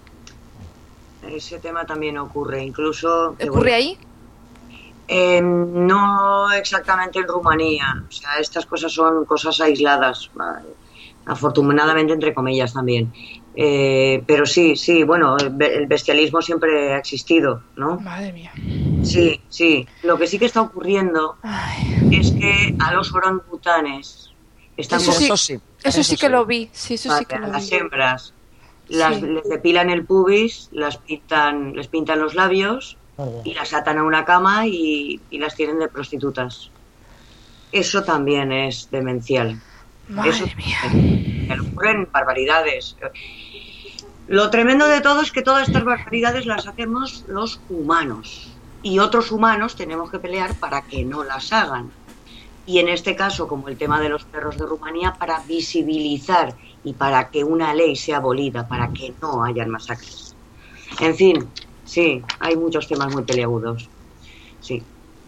Ese tema también ocurre, incluso... te ¿Ocurre voy- ahí? Eh, no exactamente en Rumanía, o sea, estas cosas son cosas aisladas, ¿vale? Afortunadamente entre comillas también. Eh, pero sí, sí, bueno, el be- el bestialismo siempre ha existido, ¿no? Madre mía. Sí, sí. Lo que sí que está ocurriendo Ay, es que a los orangutanes están Eso sí, Eso sí. eso sí que lo vi, sí, eso sí que a lo las vi. hembras. Las, Sí. Les depilan el pubis, las pintan, les pintan los labios y las atan a una cama y, y las tienen de prostitutas. Eso también es demencial. Madre Eso mía. me ocurren barbaridades. Lo tremendo de todo es que todas estas barbaridades las hacemos los humanos y otros humanos tenemos que pelear para que no las hagan. Y en este caso, como el tema de los perros de Rumanía, para visibilizar y para que una ley sea abolida, para que no hayan masacres. En fin, sí, hay muchos temas muy peleagudos. Sí.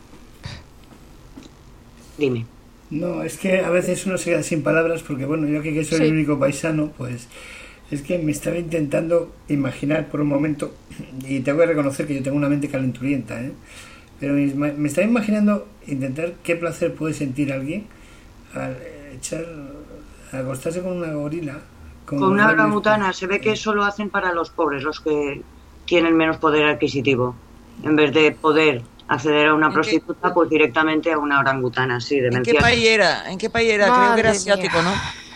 Dime. No, es que a veces uno se queda sin palabras porque, bueno, yo aquí que soy Sí. el único paisano, pues es que me estaba intentando imaginar por un momento, y tengo que reconocer que yo tengo una mente calenturienta, ¿eh? Pero me, me estaba imaginando intentar qué placer puede sentir alguien al echar, al acostarse con una gorila. Con una los labios- orangutana se ve que eso lo hacen para los pobres, los que tienen menos poder adquisitivo. En vez de poder acceder a una ¿En qué- prostituta, pues directamente a una orangutana, sí, ¿En qué demencial. país era? ¿En qué país era? Creo que Madre era mía. asiático, ¿no?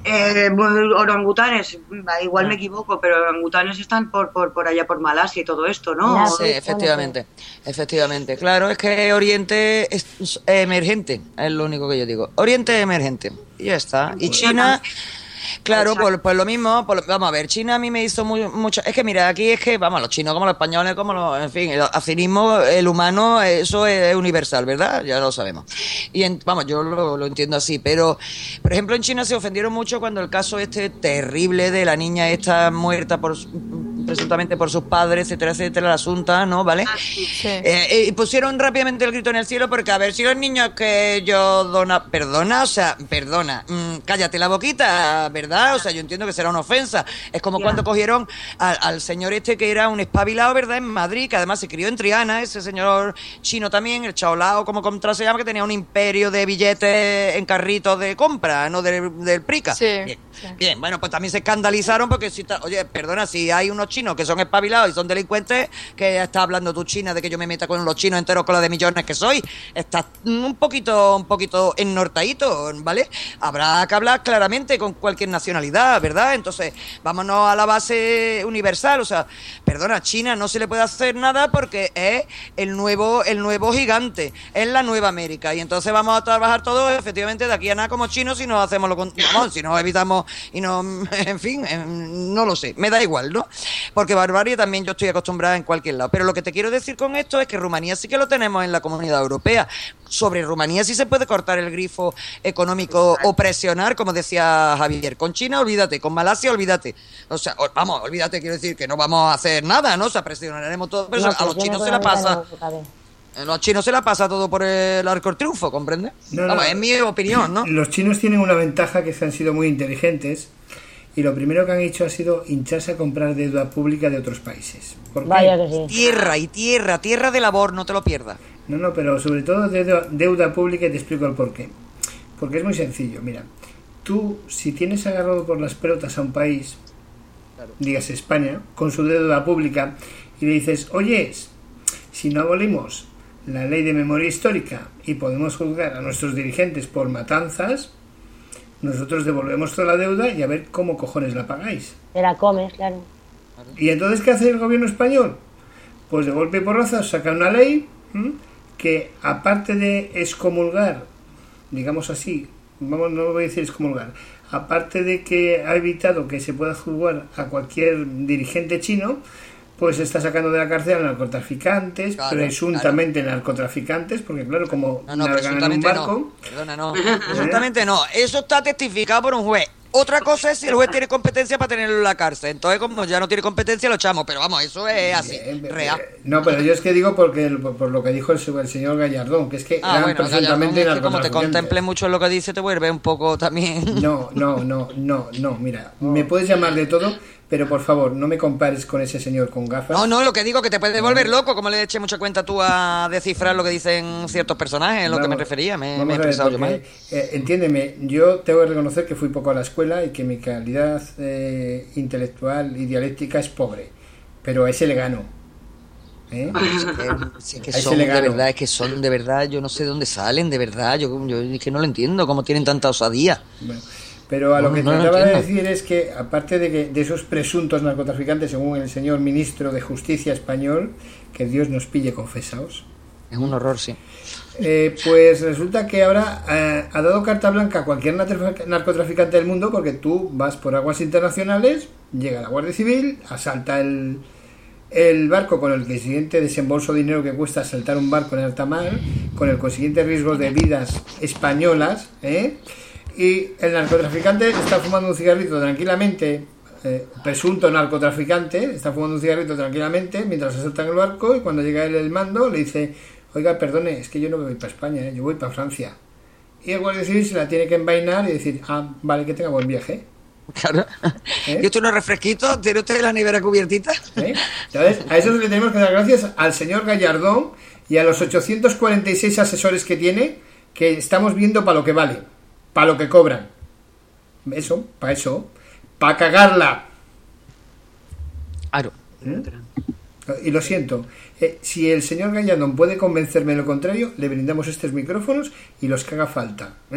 Eh, bueno, orangutanes, igual Ah. me equivoco, pero orangutanes están por, por, por allá por Malasia y todo esto, ¿no? Ya, Sí, efectivamente, efectivamente. Claro, es que Oriente es es emergente, es lo único que yo digo. Oriente emergente, y ya está. Y China, claro, pues, pues lo mismo, pues, vamos a ver, China a mí me hizo muy, mucho... Es que mira, aquí es que, vamos, los chinos como los españoles, como los... En fin, el cinismo, el humano, eso es universal, ¿verdad? Ya lo sabemos. Y, en- vamos, yo lo, lo entiendo así, pero, por ejemplo, en China se ofendieron mucho cuando el caso este terrible de la niña esta muerta por presuntamente por sus padres, etcétera, etcétera, la asunta, ¿no? ¿Vale? Sí. Eh, y pusieron rápidamente el grito en el cielo porque, a ver, si los niños que yo dona... Perdona, o sea, perdona, mm, cállate la boquita, ¿verdad? O sea, yo entiendo que será una ofensa. Es como Ya. cuando cogieron al, al señor este que era un espabilado, ¿verdad? En Madrid, que además se crió en Triana, ese señor chino también, el chaolao, como contra se llama, que tenía un imperio de billetes en carritos de compra, ¿no? Del, del Prica. Sí, Bien. sí. Bien, bueno, pues también se escandalizaron porque si está, oye, perdona, si hay unos chinos que son espabilados y son delincuentes, que estás hablando tú, China, de que yo me meta con los chinos enteros con la de millones que soy, estás un poquito, un poquito ennortadito, ¿vale? Habrá que hablar claramente con cualquier nacionalidad, ¿verdad? Entonces, vámonos a la base universal, o sea, perdona, China no se le puede hacer nada porque es el nuevo, el nuevo gigante, es la nueva América, y entonces vamos a trabajar todos efectivamente de aquí a nada como chinos si no hacemos lo con, vamos, si nos evitamos y no, en fin, em, no lo sé, me da igual, ¿no? Porque barbarie también yo estoy acostumbrada en cualquier lado. Pero lo que te quiero decir con esto es que Rumanía sí que lo tenemos en la Comunidad Europea. Sobre Rumanía sí se puede cortar el grifo económico o presionar, como decía Javier. Con China, olvídate. Con Malasia, olvídate. O sea, o- vamos, olvídate, quiero decir que no vamos a hacer nada, ¿no? O sea, presionaremos todo. Pero No, a los presión chinos se la económica pasa. no cabe. A los chinos se la pasa todo por el arco del triunfo, ¿comprendes? No, no. Vamos, es mi opinión, ¿no? Los chinos tienen una ventaja, que es que han sido muy inteligentes, y lo primero que han hecho ha sido hincharse a comprar deuda pública de otros países. ¿Por qué? Vaya que sí. Tierra y tierra, tierra de labor, no te lo pierdas. No, no, pero sobre todo deuda, deuda pública, y te explico el porqué. Porque es muy sencillo, mira. Tú, si tienes agarrado por las pelotas a un país, digas España, con su deuda pública, y le dices, oye, si no abolimos la ley de memoria histórica y podemos juzgar a nuestros dirigentes por matanzas, nosotros devolvemos toda la deuda y a ver cómo cojones la pagáis. Te la comes, claro. ¿Y entonces qué hace el gobierno español? Pues de golpe y porrazo saca una ley, ¿m?, que aparte de excomulgar, digamos así, vamos, no voy a decir excomulgar, aparte de que ha evitado que se pueda juzgar a cualquier dirigente chino, pues está sacando de la cárcel a narcotraficantes, Claro, presuntamente narcotraficantes, porque claro, como No, no, navegan en un presuntamente barco, no. Perdona, no. Presuntamente no. Eso está testificado por un juez. Otra cosa es si el juez tiene competencia para tenerlo en la cárcel. Entonces, como ya no tiene competencia, lo echamos. Pero vamos, eso es así, Eh, eh, real. eh, No, pero yo es que digo porque el- por, por lo que dijo el, el señor Gallardón, que es que Ah, eran bueno, presuntamente Gallardón, es que como te narcotraficantes. contemple mucho en lo que dice, te vuelve un poco también... No, no, no, no, no, mira, me puedes llamar de todo, pero por favor, no me compares con ese señor con gafas. No, no, lo que digo que te puede volver loco, como le eché mucha cuenta tú a descifrar lo que dicen ciertos personajes, es lo que me Vamos, refería, me, vamos me he a ver, expresado yo porque, mal. eh, entiéndeme, yo tengo que reconocer que fui poco a la escuela y que mi calidad eh, intelectual y dialéctica es pobre, pero a ese le gano. ¿eh? Es que, sí, es que Ahí se son le de ganó. verdad, es que son de verdad, yo no sé de dónde salen, de verdad, yo, yo es que no lo entiendo, cómo tienen tanta osadía. Bueno, pero a lo No, que no lo trataba de entiendo. decir es que, aparte de, que, de esos presuntos narcotraficantes, según el señor ministro de Justicia español, que Dios nos pille confesaos, Es un horror, sí. eh, pues resulta que ahora eh, ha dado carta blanca a cualquier narcotrafic- narcotraficante del mundo, porque tú vas por aguas internacionales, llega la Guardia Civil, asalta el, el barco con el consiguiente desembolso de dinero que cuesta asaltar un barco en alta mar, con el consiguiente riesgo de vidas españolas, ¿eh? Y el narcotraficante está fumando un cigarrito tranquilamente, eh, presunto narcotraficante, está fumando un cigarrito tranquilamente mientras asaltan el barco, y cuando llega él el mando le dice, oiga, perdone, es que yo no voy para España, ¿eh? Yo voy para Francia. Y el Guardia Civil se la tiene que envainar y decir, ah, vale, que tenga buen viaje. Claro. ¿Eh? ¿Y usted unos refresquitos? ¿Tiene usted la nevera cubiertita? ¿Eh? Entonces, a eso le tenemos que dar gracias al señor Gallardón y a los ochocientos cuarenta y seis asesores que tiene, que estamos viendo para lo que vale, para lo que cobran. Eso, para eso, para cagarla. Claro. ¿Eh? Y lo siento, eh, si el señor Gallardón puede convencerme de lo contrario, le brindamos estos micrófonos y los que haga falta, ¿eh?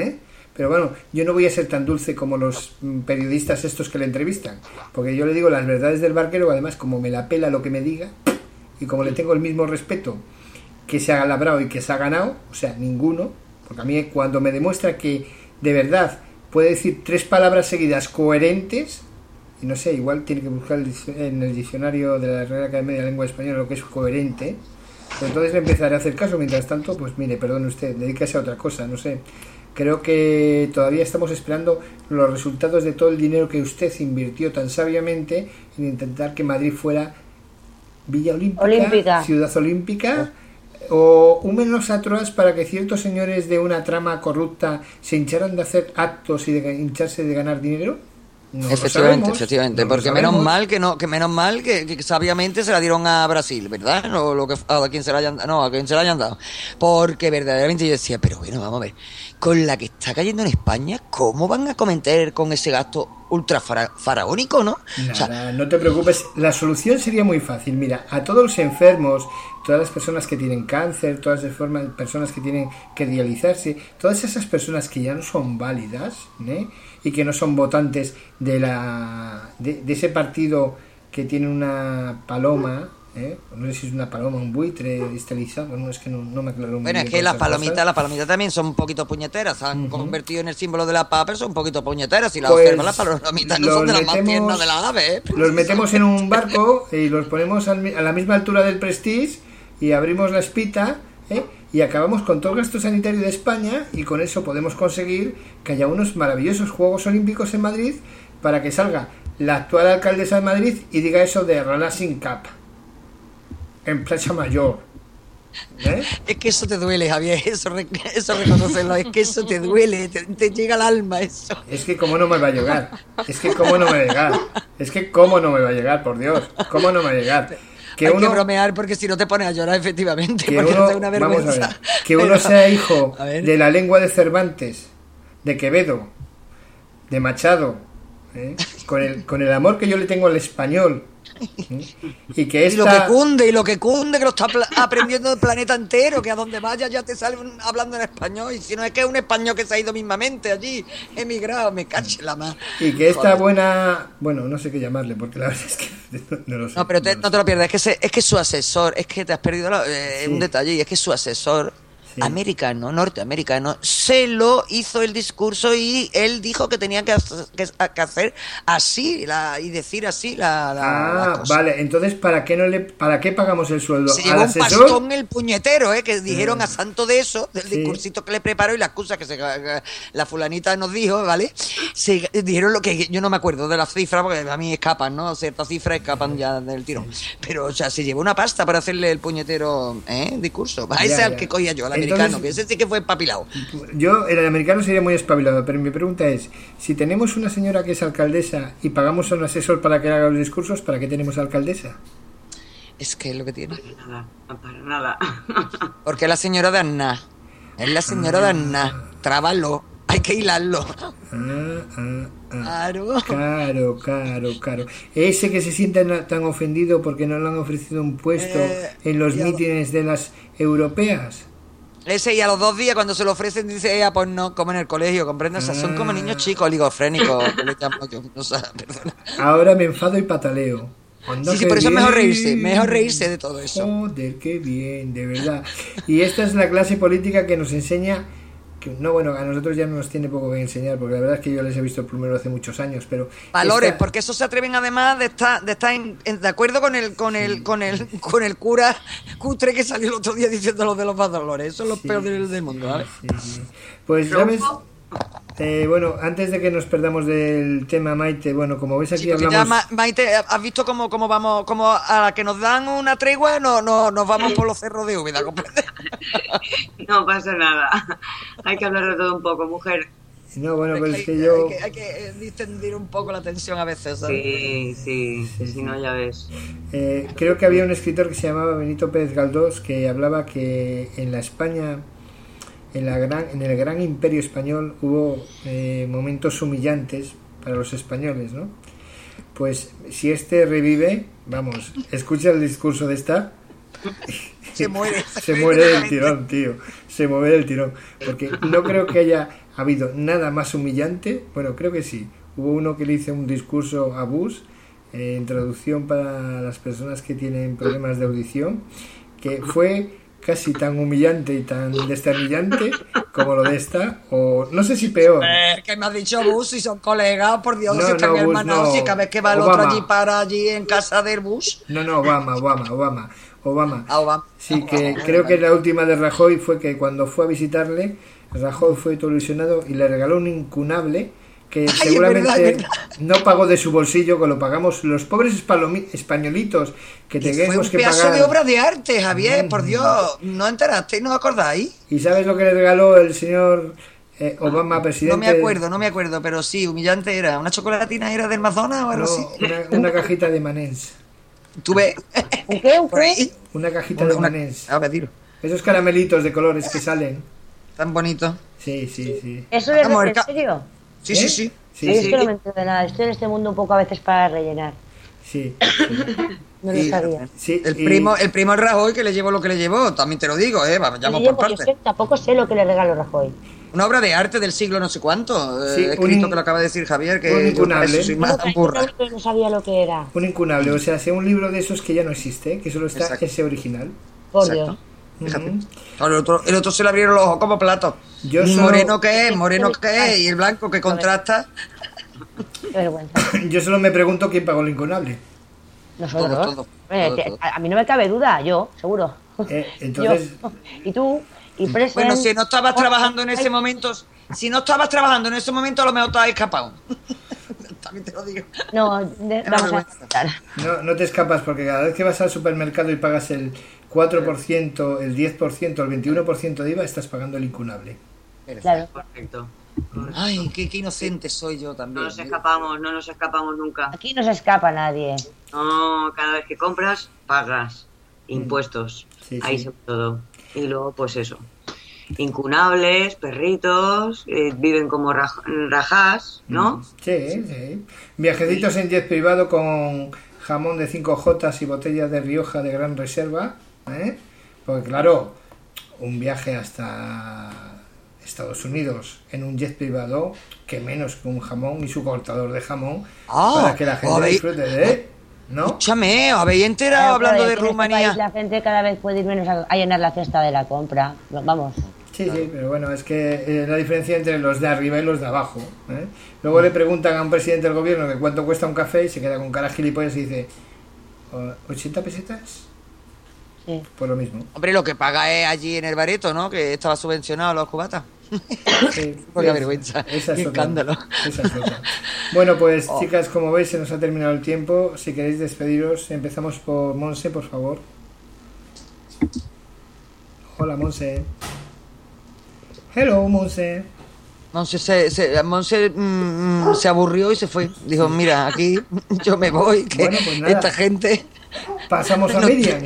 Pero bueno, yo no voy a ser tan dulce como los periodistas estos que le entrevistan, porque yo le digo las verdades del barquero, además como me la pela lo que me diga, y como le tengo el mismo respeto que se ha labrado y que se ha ganado, o sea, ninguno, porque a mí cuando me demuestra que de verdad puede decir tres palabras seguidas coherentes, y no sé, igual tiene que buscar en el diccionario de la Real Academia de la Lengua Española lo que es coherente, pues entonces le empezaré a hacer caso. Mientras tanto, pues mire, perdone usted, dedíquese a otra cosa, no sé. Creo que todavía estamos esperando los resultados de todo el dinero que usted invirtió tan sabiamente en intentar que Madrid fuera Villa Olímpica, Olímpica. Ciudad Olímpica, o un menos atrás para que ciertos señores de una trama corrupta se hincharan de hacer actos y de hincharse de ganar dinero. No efectivamente, sabemos, efectivamente, no porque menos mal que no, que menos mal que, que sabiamente se la dieron a Brasil, ¿verdad? No, lo que a quien se la hayan, no, a quien se la hayan dado, porque verdaderamente yo decía, pero bueno, vamos a ver, con la que está cayendo en España, ¿cómo van a cometer con ese gasto ultra fara, faraónico, no? Nada, o sea, no te preocupes, la solución sería muy fácil. Mira, a todos los enfermos, todas las personas que tienen cáncer, todas las personas que tienen que dializarse, todas esas personas que ya no son válidas, ¿eh? Y que no son votantes de la de, de ese partido que tiene una paloma, ¿eh? No sé si es una paloma, un buitre estilizado, no, es que no, no me aclaro muy bueno, bien es que con las esas palomitas, cosas. las palomitas también son un poquito puñeteras, se han Uh-huh. convertido en el símbolo de la paz, pero son un poquito puñeteras, y las Pues, observas, las palomitas no los son de las más metemos- tiernas de las aves, ¿eh? Los metemos en un barco y los ponemos al mi- a la misma altura del Prestige y abrimos la espita, ¿eh? Y acabamos con todo el gasto sanitario de España, y con eso podemos conseguir que haya unos maravillosos Juegos Olímpicos en Madrid, para que salga la actual alcaldesa de Madrid y diga eso de Relaxing Cup en Playa Mayor, ¿eh? Es que eso te duele, Javier, eso, re- eso reconocerlo, es que eso te duele, te, te llega al alma eso. Es que cómo no me va a llegar, es que cómo no me va a llegar, es que cómo no me va a llegar, por Dios, cómo no me va a llegar. Que Hay uno, que bromear porque si no te pones a llorar, efectivamente, que porque uno, es una vamos vergüenza. a ver, que uno Pero- sea hijo a ver. de la lengua de Cervantes, de Quevedo, de Machado, ¿eh? con el con el amor que yo le tengo al español, ¿eh? y que Y lo que esta cunde, y lo que cunde, que lo está pla- aprendiendo el planeta entero, que a donde vaya ya te sale un- hablando en español, y si no es que es un español que se ha ido mismamente allí, emigrado, me cache la más. y que esta Joder. buena, bueno, no sé qué llamarle, porque la verdad es que no, no lo sé. No, pero te- no no te lo pierdas, es que, se- es que su asesor, es que te has perdido la- eh, Sí. un detalle, y es que su asesor, Sí. americano, norteamericano, se lo hizo el discurso y él dijo que tenía que hacer, que, que hacer así la, y decir así la, la, las Ah, cosas. vale, entonces ¿para qué no le para qué pagamos el sueldo Se al llevó un asesor? pastón el puñetero, ¿eh? Que dijeron a santo de eso, del Sí. discursito que le preparó y la excusa que se, la fulanita nos dijo, ¿vale? Se dijeron lo que yo no me acuerdo de las cifras, porque a mí escapan, ¿no? Ciertas cifras escapan ya del tirón. Pero, o sea, se llevó una pasta para hacerle el puñetero, ¿eh? Discurso. A ese Ya, al ya. que cogía yo, al Entonces- americano, que ese sí que fue empapilado. Yo, el americano sería muy espabilado, pero mi pregunta es, si tenemos una señora que es alcaldesa y pagamos a un asesor para que haga los discursos, ¿para qué tenemos alcaldesa? Es que es lo que tiene. Para nada, para nada. Porque es la señora de Anna. Es la señora de Anna. Trábalo. Hay que hilarlo. Ah, ah, ah. Claro. Claro, claro, claro. Ese que se siente na- tan ofendido porque no le han ofrecido un puesto Eh, en los ya- mítines de las europeas. Ese y a los dos días cuando se lo ofrecen dice ella, pues no, como en el colegio, ¿comprendes? O sea, son como niños chicos, oligofrénicos, que le llamo yo, o sea, perdona. Ahora me enfado y pataleo. Anda, Sí, sí, qué por eso es mejor bien. reírse, mejor reírse de todo eso. Joder, qué bien, de verdad. Y esta es la clase política que nos enseña, que no, bueno, a nosotros ya nos tiene poco que enseñar, porque la verdad es que yo les he visto primero hace muchos años, pero... Valores, esta- porque esos se atreven además de estar, de estar en, en- de acuerdo con el, con el, con el, con el cura cutre que salió el otro día diciendo lo de los valores. Eso es lo Sí, peor del, del mundo, ¿vale? sí, sí. Pues, ¿sabes? Eh, bueno, antes de que nos perdamos del tema, Maite, bueno, como ves aquí Sí, porque ya, hablamos... Ma- Maite, ¿has visto cómo, cómo vamos, cómo a la que nos dan una tregua no, no, nos vamos por los cerros de Úbeda, ¿comprendes? No pasa nada. Hay que hablar de todo un poco, mujer. No, bueno, pero es hay, que yo... hay que, hay que eh, distendir un poco la tensión a veces, ¿sabes? Sí, sí, Sí, si sí. no, ya ves. Eh, creo que había un escritor que se llamaba Benito Pérez Galdós que hablaba que en la España, en, la gran, en el gran imperio español, hubo eh, momentos humillantes para los españoles, ¿no? Pues si este revive, vamos, escucha el discurso de esta. Se muere. Se muere del tirón, tío. Se muere del tirón. Porque no creo que haya habido nada más humillante. Bueno, creo que sí. Hubo uno que le hizo un discurso a Bush, eh, en traducción para las personas que tienen problemas de audición, que fue casi tan humillante y tan desternillante como lo de esta, o no sé si peor. Eh, que me has dicho Bush, si son colegas, por Dios, No, si están no, Bush hermanados, no. si cada vez que va el Obama. otro allí para allí en casa del Bush. No, no, Obama, Obama, Obama, Obama. Ah, Obama. Sí, que creo que la última de Rajoy fue que cuando fue a visitarle, Rajoy fue todo ilusionado y le regaló un incunable que Ay, seguramente es verdad, es verdad. no pagó de su bolsillo, que lo pagamos los pobres espalomi- españolitos que Y fue tenemos un que pedazo pagar. de obra de arte, Javier, Mm. por Dios. ¿No enterasteis? ¿No acordáis? ¿Y sabes lo que le regaló el señor eh, Obama, presidente? No me acuerdo, no me acuerdo, pero sí, humillante era. ¿Una chocolatina era del Madonna o algo No, así? una, una cajita de manés. Tuve. ¿Un qué? ¿Un Por qué? ahí. Una cajita Una- de una- manés. A ver, dilo. Esos caramelitos de colores que salen. Tan bonito. Sí, sí, sí. ¿Eso es Vamos, de, el en ca- serio? Sí, ¿Eh? sí, sí. Sí, Yo es sí, que no me entero de nada. Estoy en este mundo un poco a veces para rellenar. sí. No lo Y- sabía. Sí, El y- primo, el primo Rajoy que le llevó lo que le llevó, también te lo digo, eh, vamos, llamo Oye, por porque parte. es que tampoco sé lo que le regaló Rajoy. Una obra de arte del siglo no sé cuánto, eh, Sí, escrito un in- que lo acaba de decir Javier, un que yo para incunable. eso soy más No, burra. pero no sabía lo que era. Un incunable, o sea, sea un libro de esos que ya no existe, que solo está Exacto. ese original. Por Exacto. Dios. Fíjate. Ujú. Claro, el, otro, el otro se le abrieron los ojos como plato. Yo solo- Moreno que es, moreno que es, y el blanco que contrasta. Qué vergüenza. Yo solo me pregunto quién pagó el incunable. Nosotros. Todo, todo, Eh, todo, que- todo. A, a mí no me cabe duda, yo, seguro. Eh, entonces, Yo. Y tú, y Present. Bueno, si no estabas Oh, trabajando en ay, ese momento, si no estabas trabajando en ese momento, a lo mejor te has escapado. También te lo digo. No, de- una vamos a vergüenza. estar. no, no te escapas porque cada vez que vas al supermercado y pagas el cuatro por ciento, el diez por ciento, el veintiuno por ciento de I V A, estás pagando el incunable. Claro. Correcto. Ay, qué, qué inocente soy yo No también. nos escapamos, no nos escapamos nunca. Aquí no se escapa nadie. No, cada vez que compras, pagas impuestos. Sí, Ahí sí. se ve todo. Y luego, pues eso. Incunables, perritos, eh, viven como raj- rajás, ¿no? Sí, sí. Viajecitos en jet privado con jamón de cinco jotas y botellas de Rioja de gran reserva, ¿eh? Porque claro, un viaje hasta Estados Unidos en un jet privado, que menos que un jamón y su cortador de jamón, Ah, para que la gente habéis- disfrute de él, ¿no? Escúchame, ¿os habéis enterado Claro, hablando claro, de aquí en este Rumanía? país la gente cada vez puede ir menos a, a llenar la cesta de la compra. Vamos. Sí, sí, pero bueno, es que eh, la diferencia entre los de arriba y los de abajo, ¿eh? Luego le preguntan a un presidente del gobierno que cuánto cuesta un café y se queda con cara gilipollas y dice, ¿ochenta pesetas? Sí. Pues lo mismo. Hombre, lo que paga es allí en el bareto, ¿no? Que estaba subvencionado los cubatas. Sí, Poca es- vergüenza. esa es Qué otra, escándalo. esa es otra. Bueno, pues Oh. chicas, como veis, se nos ha terminado el tiempo. Si queréis despediros, empezamos por Monse, por favor. Hola, Monse. Hello, Monse. Monse se, se, Monse, mm, mm, se aburrió y se fue. Dijo, mira, aquí yo me voy, que Bueno, pues nada. esta gente... Pasamos a No Miriam.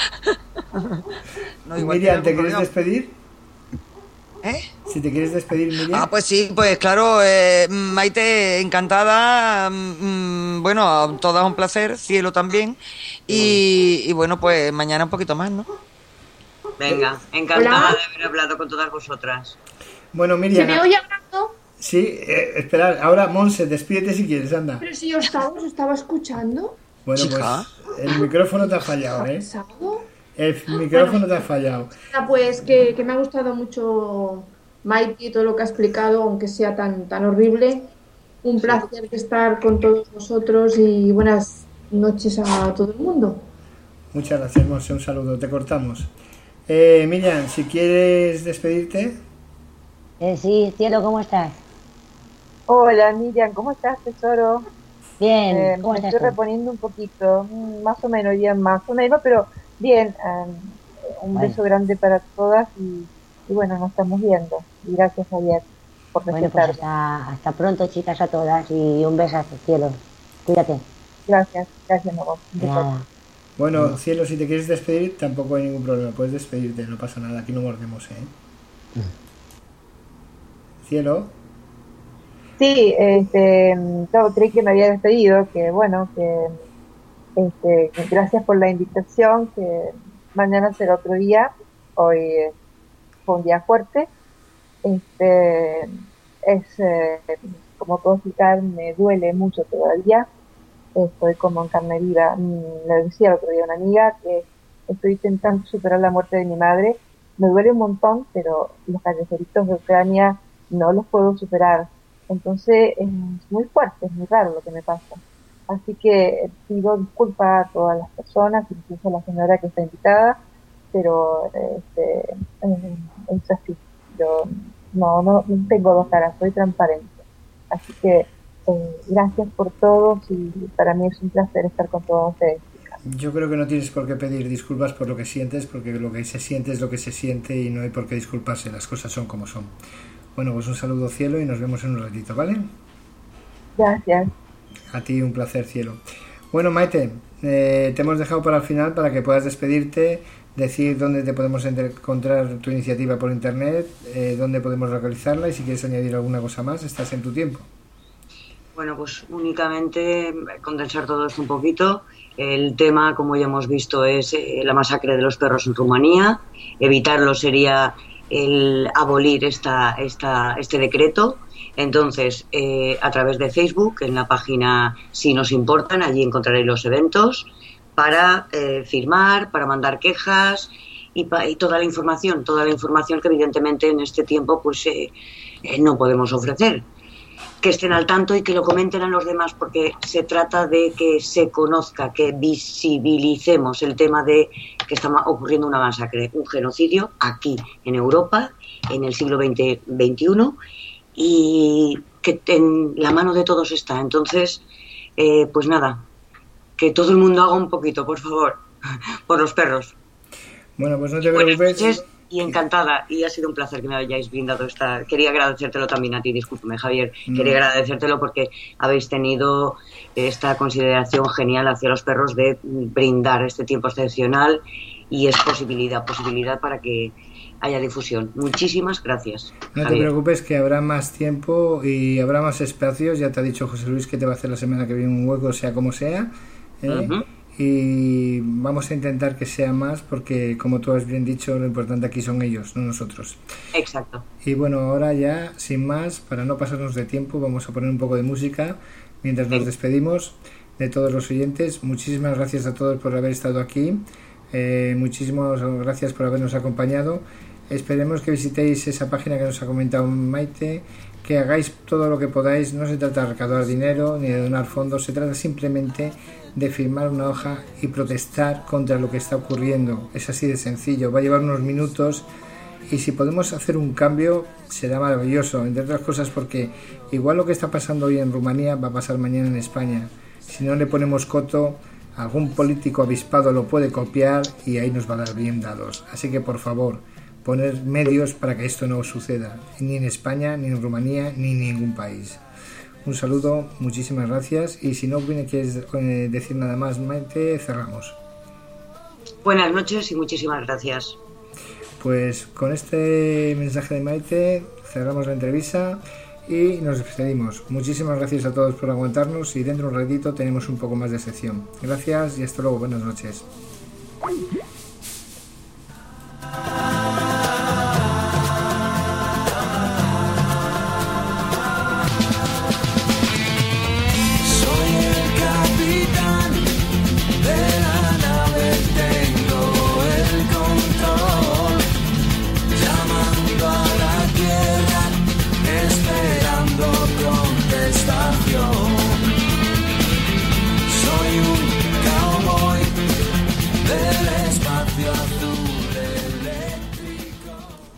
No, igual Miriam, tiene ¿te algún quieres problema. despedir? ¿Eh? Si te quieres despedir, Miriam. Ah, pues sí, pues claro, eh, Maite, encantada, mm, bueno, todas un placer, Cielo también, y, y bueno, pues mañana un poquito más, ¿no? Venga, encantada Hola. de haber hablado con todas vosotras. Bueno, ¿Se Miriam. me oye hablando? Sí, eh, esperad, ahora Monse, despídete si quieres, anda. Pero si yo estaba, os estaba escuchando. Bueno, Chica. pues el micrófono te ha fallado, ¿eh? ¿Pasado? El micrófono te ha fallado. Ah, pues que, que me ha gustado mucho Maite y todo lo que ha explicado, aunque sea tan, tan horrible. Un placer estar con todos vosotros y buenas noches a todo el mundo. Muchas gracias, Monse, un saludo, te cortamos. Eh, Miriam, si quieres despedirte. Eh, sí, cielo, ¿cómo estás? Hola Miriam, ¿cómo estás, tesoro? Bien, Eh, ¿cómo me estás estoy tú? reponiendo un poquito, mm, más o menos, ya más o menos, pero bien. eh, un Bueno. beso grande para todas y, y bueno, nos estamos viendo. Y gracias, Javier, por Bueno, pues respetarme. hasta, hasta pronto, chicas, a todas, y un besazo, cielo. Cuídate. Gracias, gracias, mi amor. Un beso. Nada. Bueno, Cielo, si te quieres despedir, tampoco hay ningún problema, puedes despedirte, no pasa nada, aquí no mordemos, ¿eh? Cielo, Sí, este, yo creí que me había despedido, que bueno, que, este, que gracias por la invitación, que, mañana será otro día. Hoy eh, fue un día fuerte. Este, es, eh, como puedo explicar, me duele mucho todavía. Estoy como en carne viva. Le decía el otro día a una amiga que estoy intentando superar la muerte de mi madre. Me duele un montón, pero los callejeritos de Ucrania no los puedo superar. Entonces es muy fuerte, es muy raro lo que me pasa. Así que pido disculpas a todas las personas, incluso a la señora que está invitada, pero este, es así. Yo no, no, no tengo dos caras, soy transparente. Así que eh, gracias por todos y para mí es un placer estar con todos ustedes. Yo creo que no tienes por qué pedir disculpas por lo que sientes, porque lo que se siente es lo que se siente y no hay por qué disculparse, las cosas son como son. Bueno, pues un saludo, Cielo, y nos vemos en un ratito, ¿vale? Gracias. A ti un placer, Cielo. Bueno, Maite, eh, te hemos dejado para el final para que puedas despedirte, decir dónde te podemos encontrar tu iniciativa por internet, eh, dónde podemos localizarla y si quieres añadir alguna cosa más, estás en tu tiempo. Bueno, pues únicamente condensar todo esto un poquito. El tema, como ya hemos visto, es eh, la masacre de los perros en Rumanía. Evitarlo sería el abolir esta, esta, este decreto. Entonces, eh, a través de Facebook, en la página Si Nos Importan, allí encontraréis los eventos para eh, firmar, para mandar quejas y, pa, y toda la información, toda la información que evidentemente en este tiempo pues eh, eh, no podemos ofrecer. Que estén al tanto y que lo comenten a los demás, porque se trata de que se conozca, que visibilicemos el tema de que está ocurriendo una masacre, un genocidio aquí en Europa en el siglo veinte veintiuno y que en la mano de todos está. Entonces, eh, pues nada, que todo el mundo haga un poquito, por favor, por los perros. Bueno, pues no te preocupes. Y encantada, y ha sido un placer que me hayáis brindado esta... Quería agradecértelo también a ti, discúlpame, Javier. Mm. Quería agradecértelo porque habéis tenido esta consideración genial hacia los perros de brindar este tiempo excepcional y es posibilidad, posibilidad para que haya difusión. Muchísimas gracias, No Javier. te preocupes, que habrá más tiempo y habrá más espacios. Ya te ha dicho José Luis que te va a hacer la semana que viene un hueco, sea como sea. ¿eh? Uh-huh. Y vamos a intentar que sea más porque, como tú has bien dicho, lo importante aquí son ellos, no nosotros. Exacto. Y bueno, ahora ya, sin más, para no pasarnos de tiempo, vamos a poner un poco de música mientras nos despedimos de todos los oyentes. Muchísimas gracias a todos por haber estado aquí. Eh, muchísimas gracias por habernos acompañado. Esperemos que visitéis esa página que nos ha comentado Maite, que hagáis todo lo que podáis. No se trata de recaudar dinero ni de donar fondos, se trata simplemente de firmar una hoja y protestar contra lo que está ocurriendo. Es así de sencillo, va a llevar unos minutos y si podemos hacer un cambio será maravilloso, entre otras cosas porque igual lo que está pasando hoy en Rumanía va a pasar mañana en España. Si no le ponemos coto, algún político avispado lo puede copiar y ahí nos va a dar bien dados. Así que por favor, poner medios para que esto no suceda, ni en España, ni en Rumanía, ni en ningún país. Un saludo, muchísimas gracias y si no quieres decir nada más, Maite, cerramos. Buenas noches y muchísimas gracias. Pues con este mensaje de Maite cerramos la entrevista y nos despedimos. Muchísimas gracias a todos por aguantarnos y dentro de un ratito tenemos un poco más de sección. Gracias y hasta luego, buenas noches.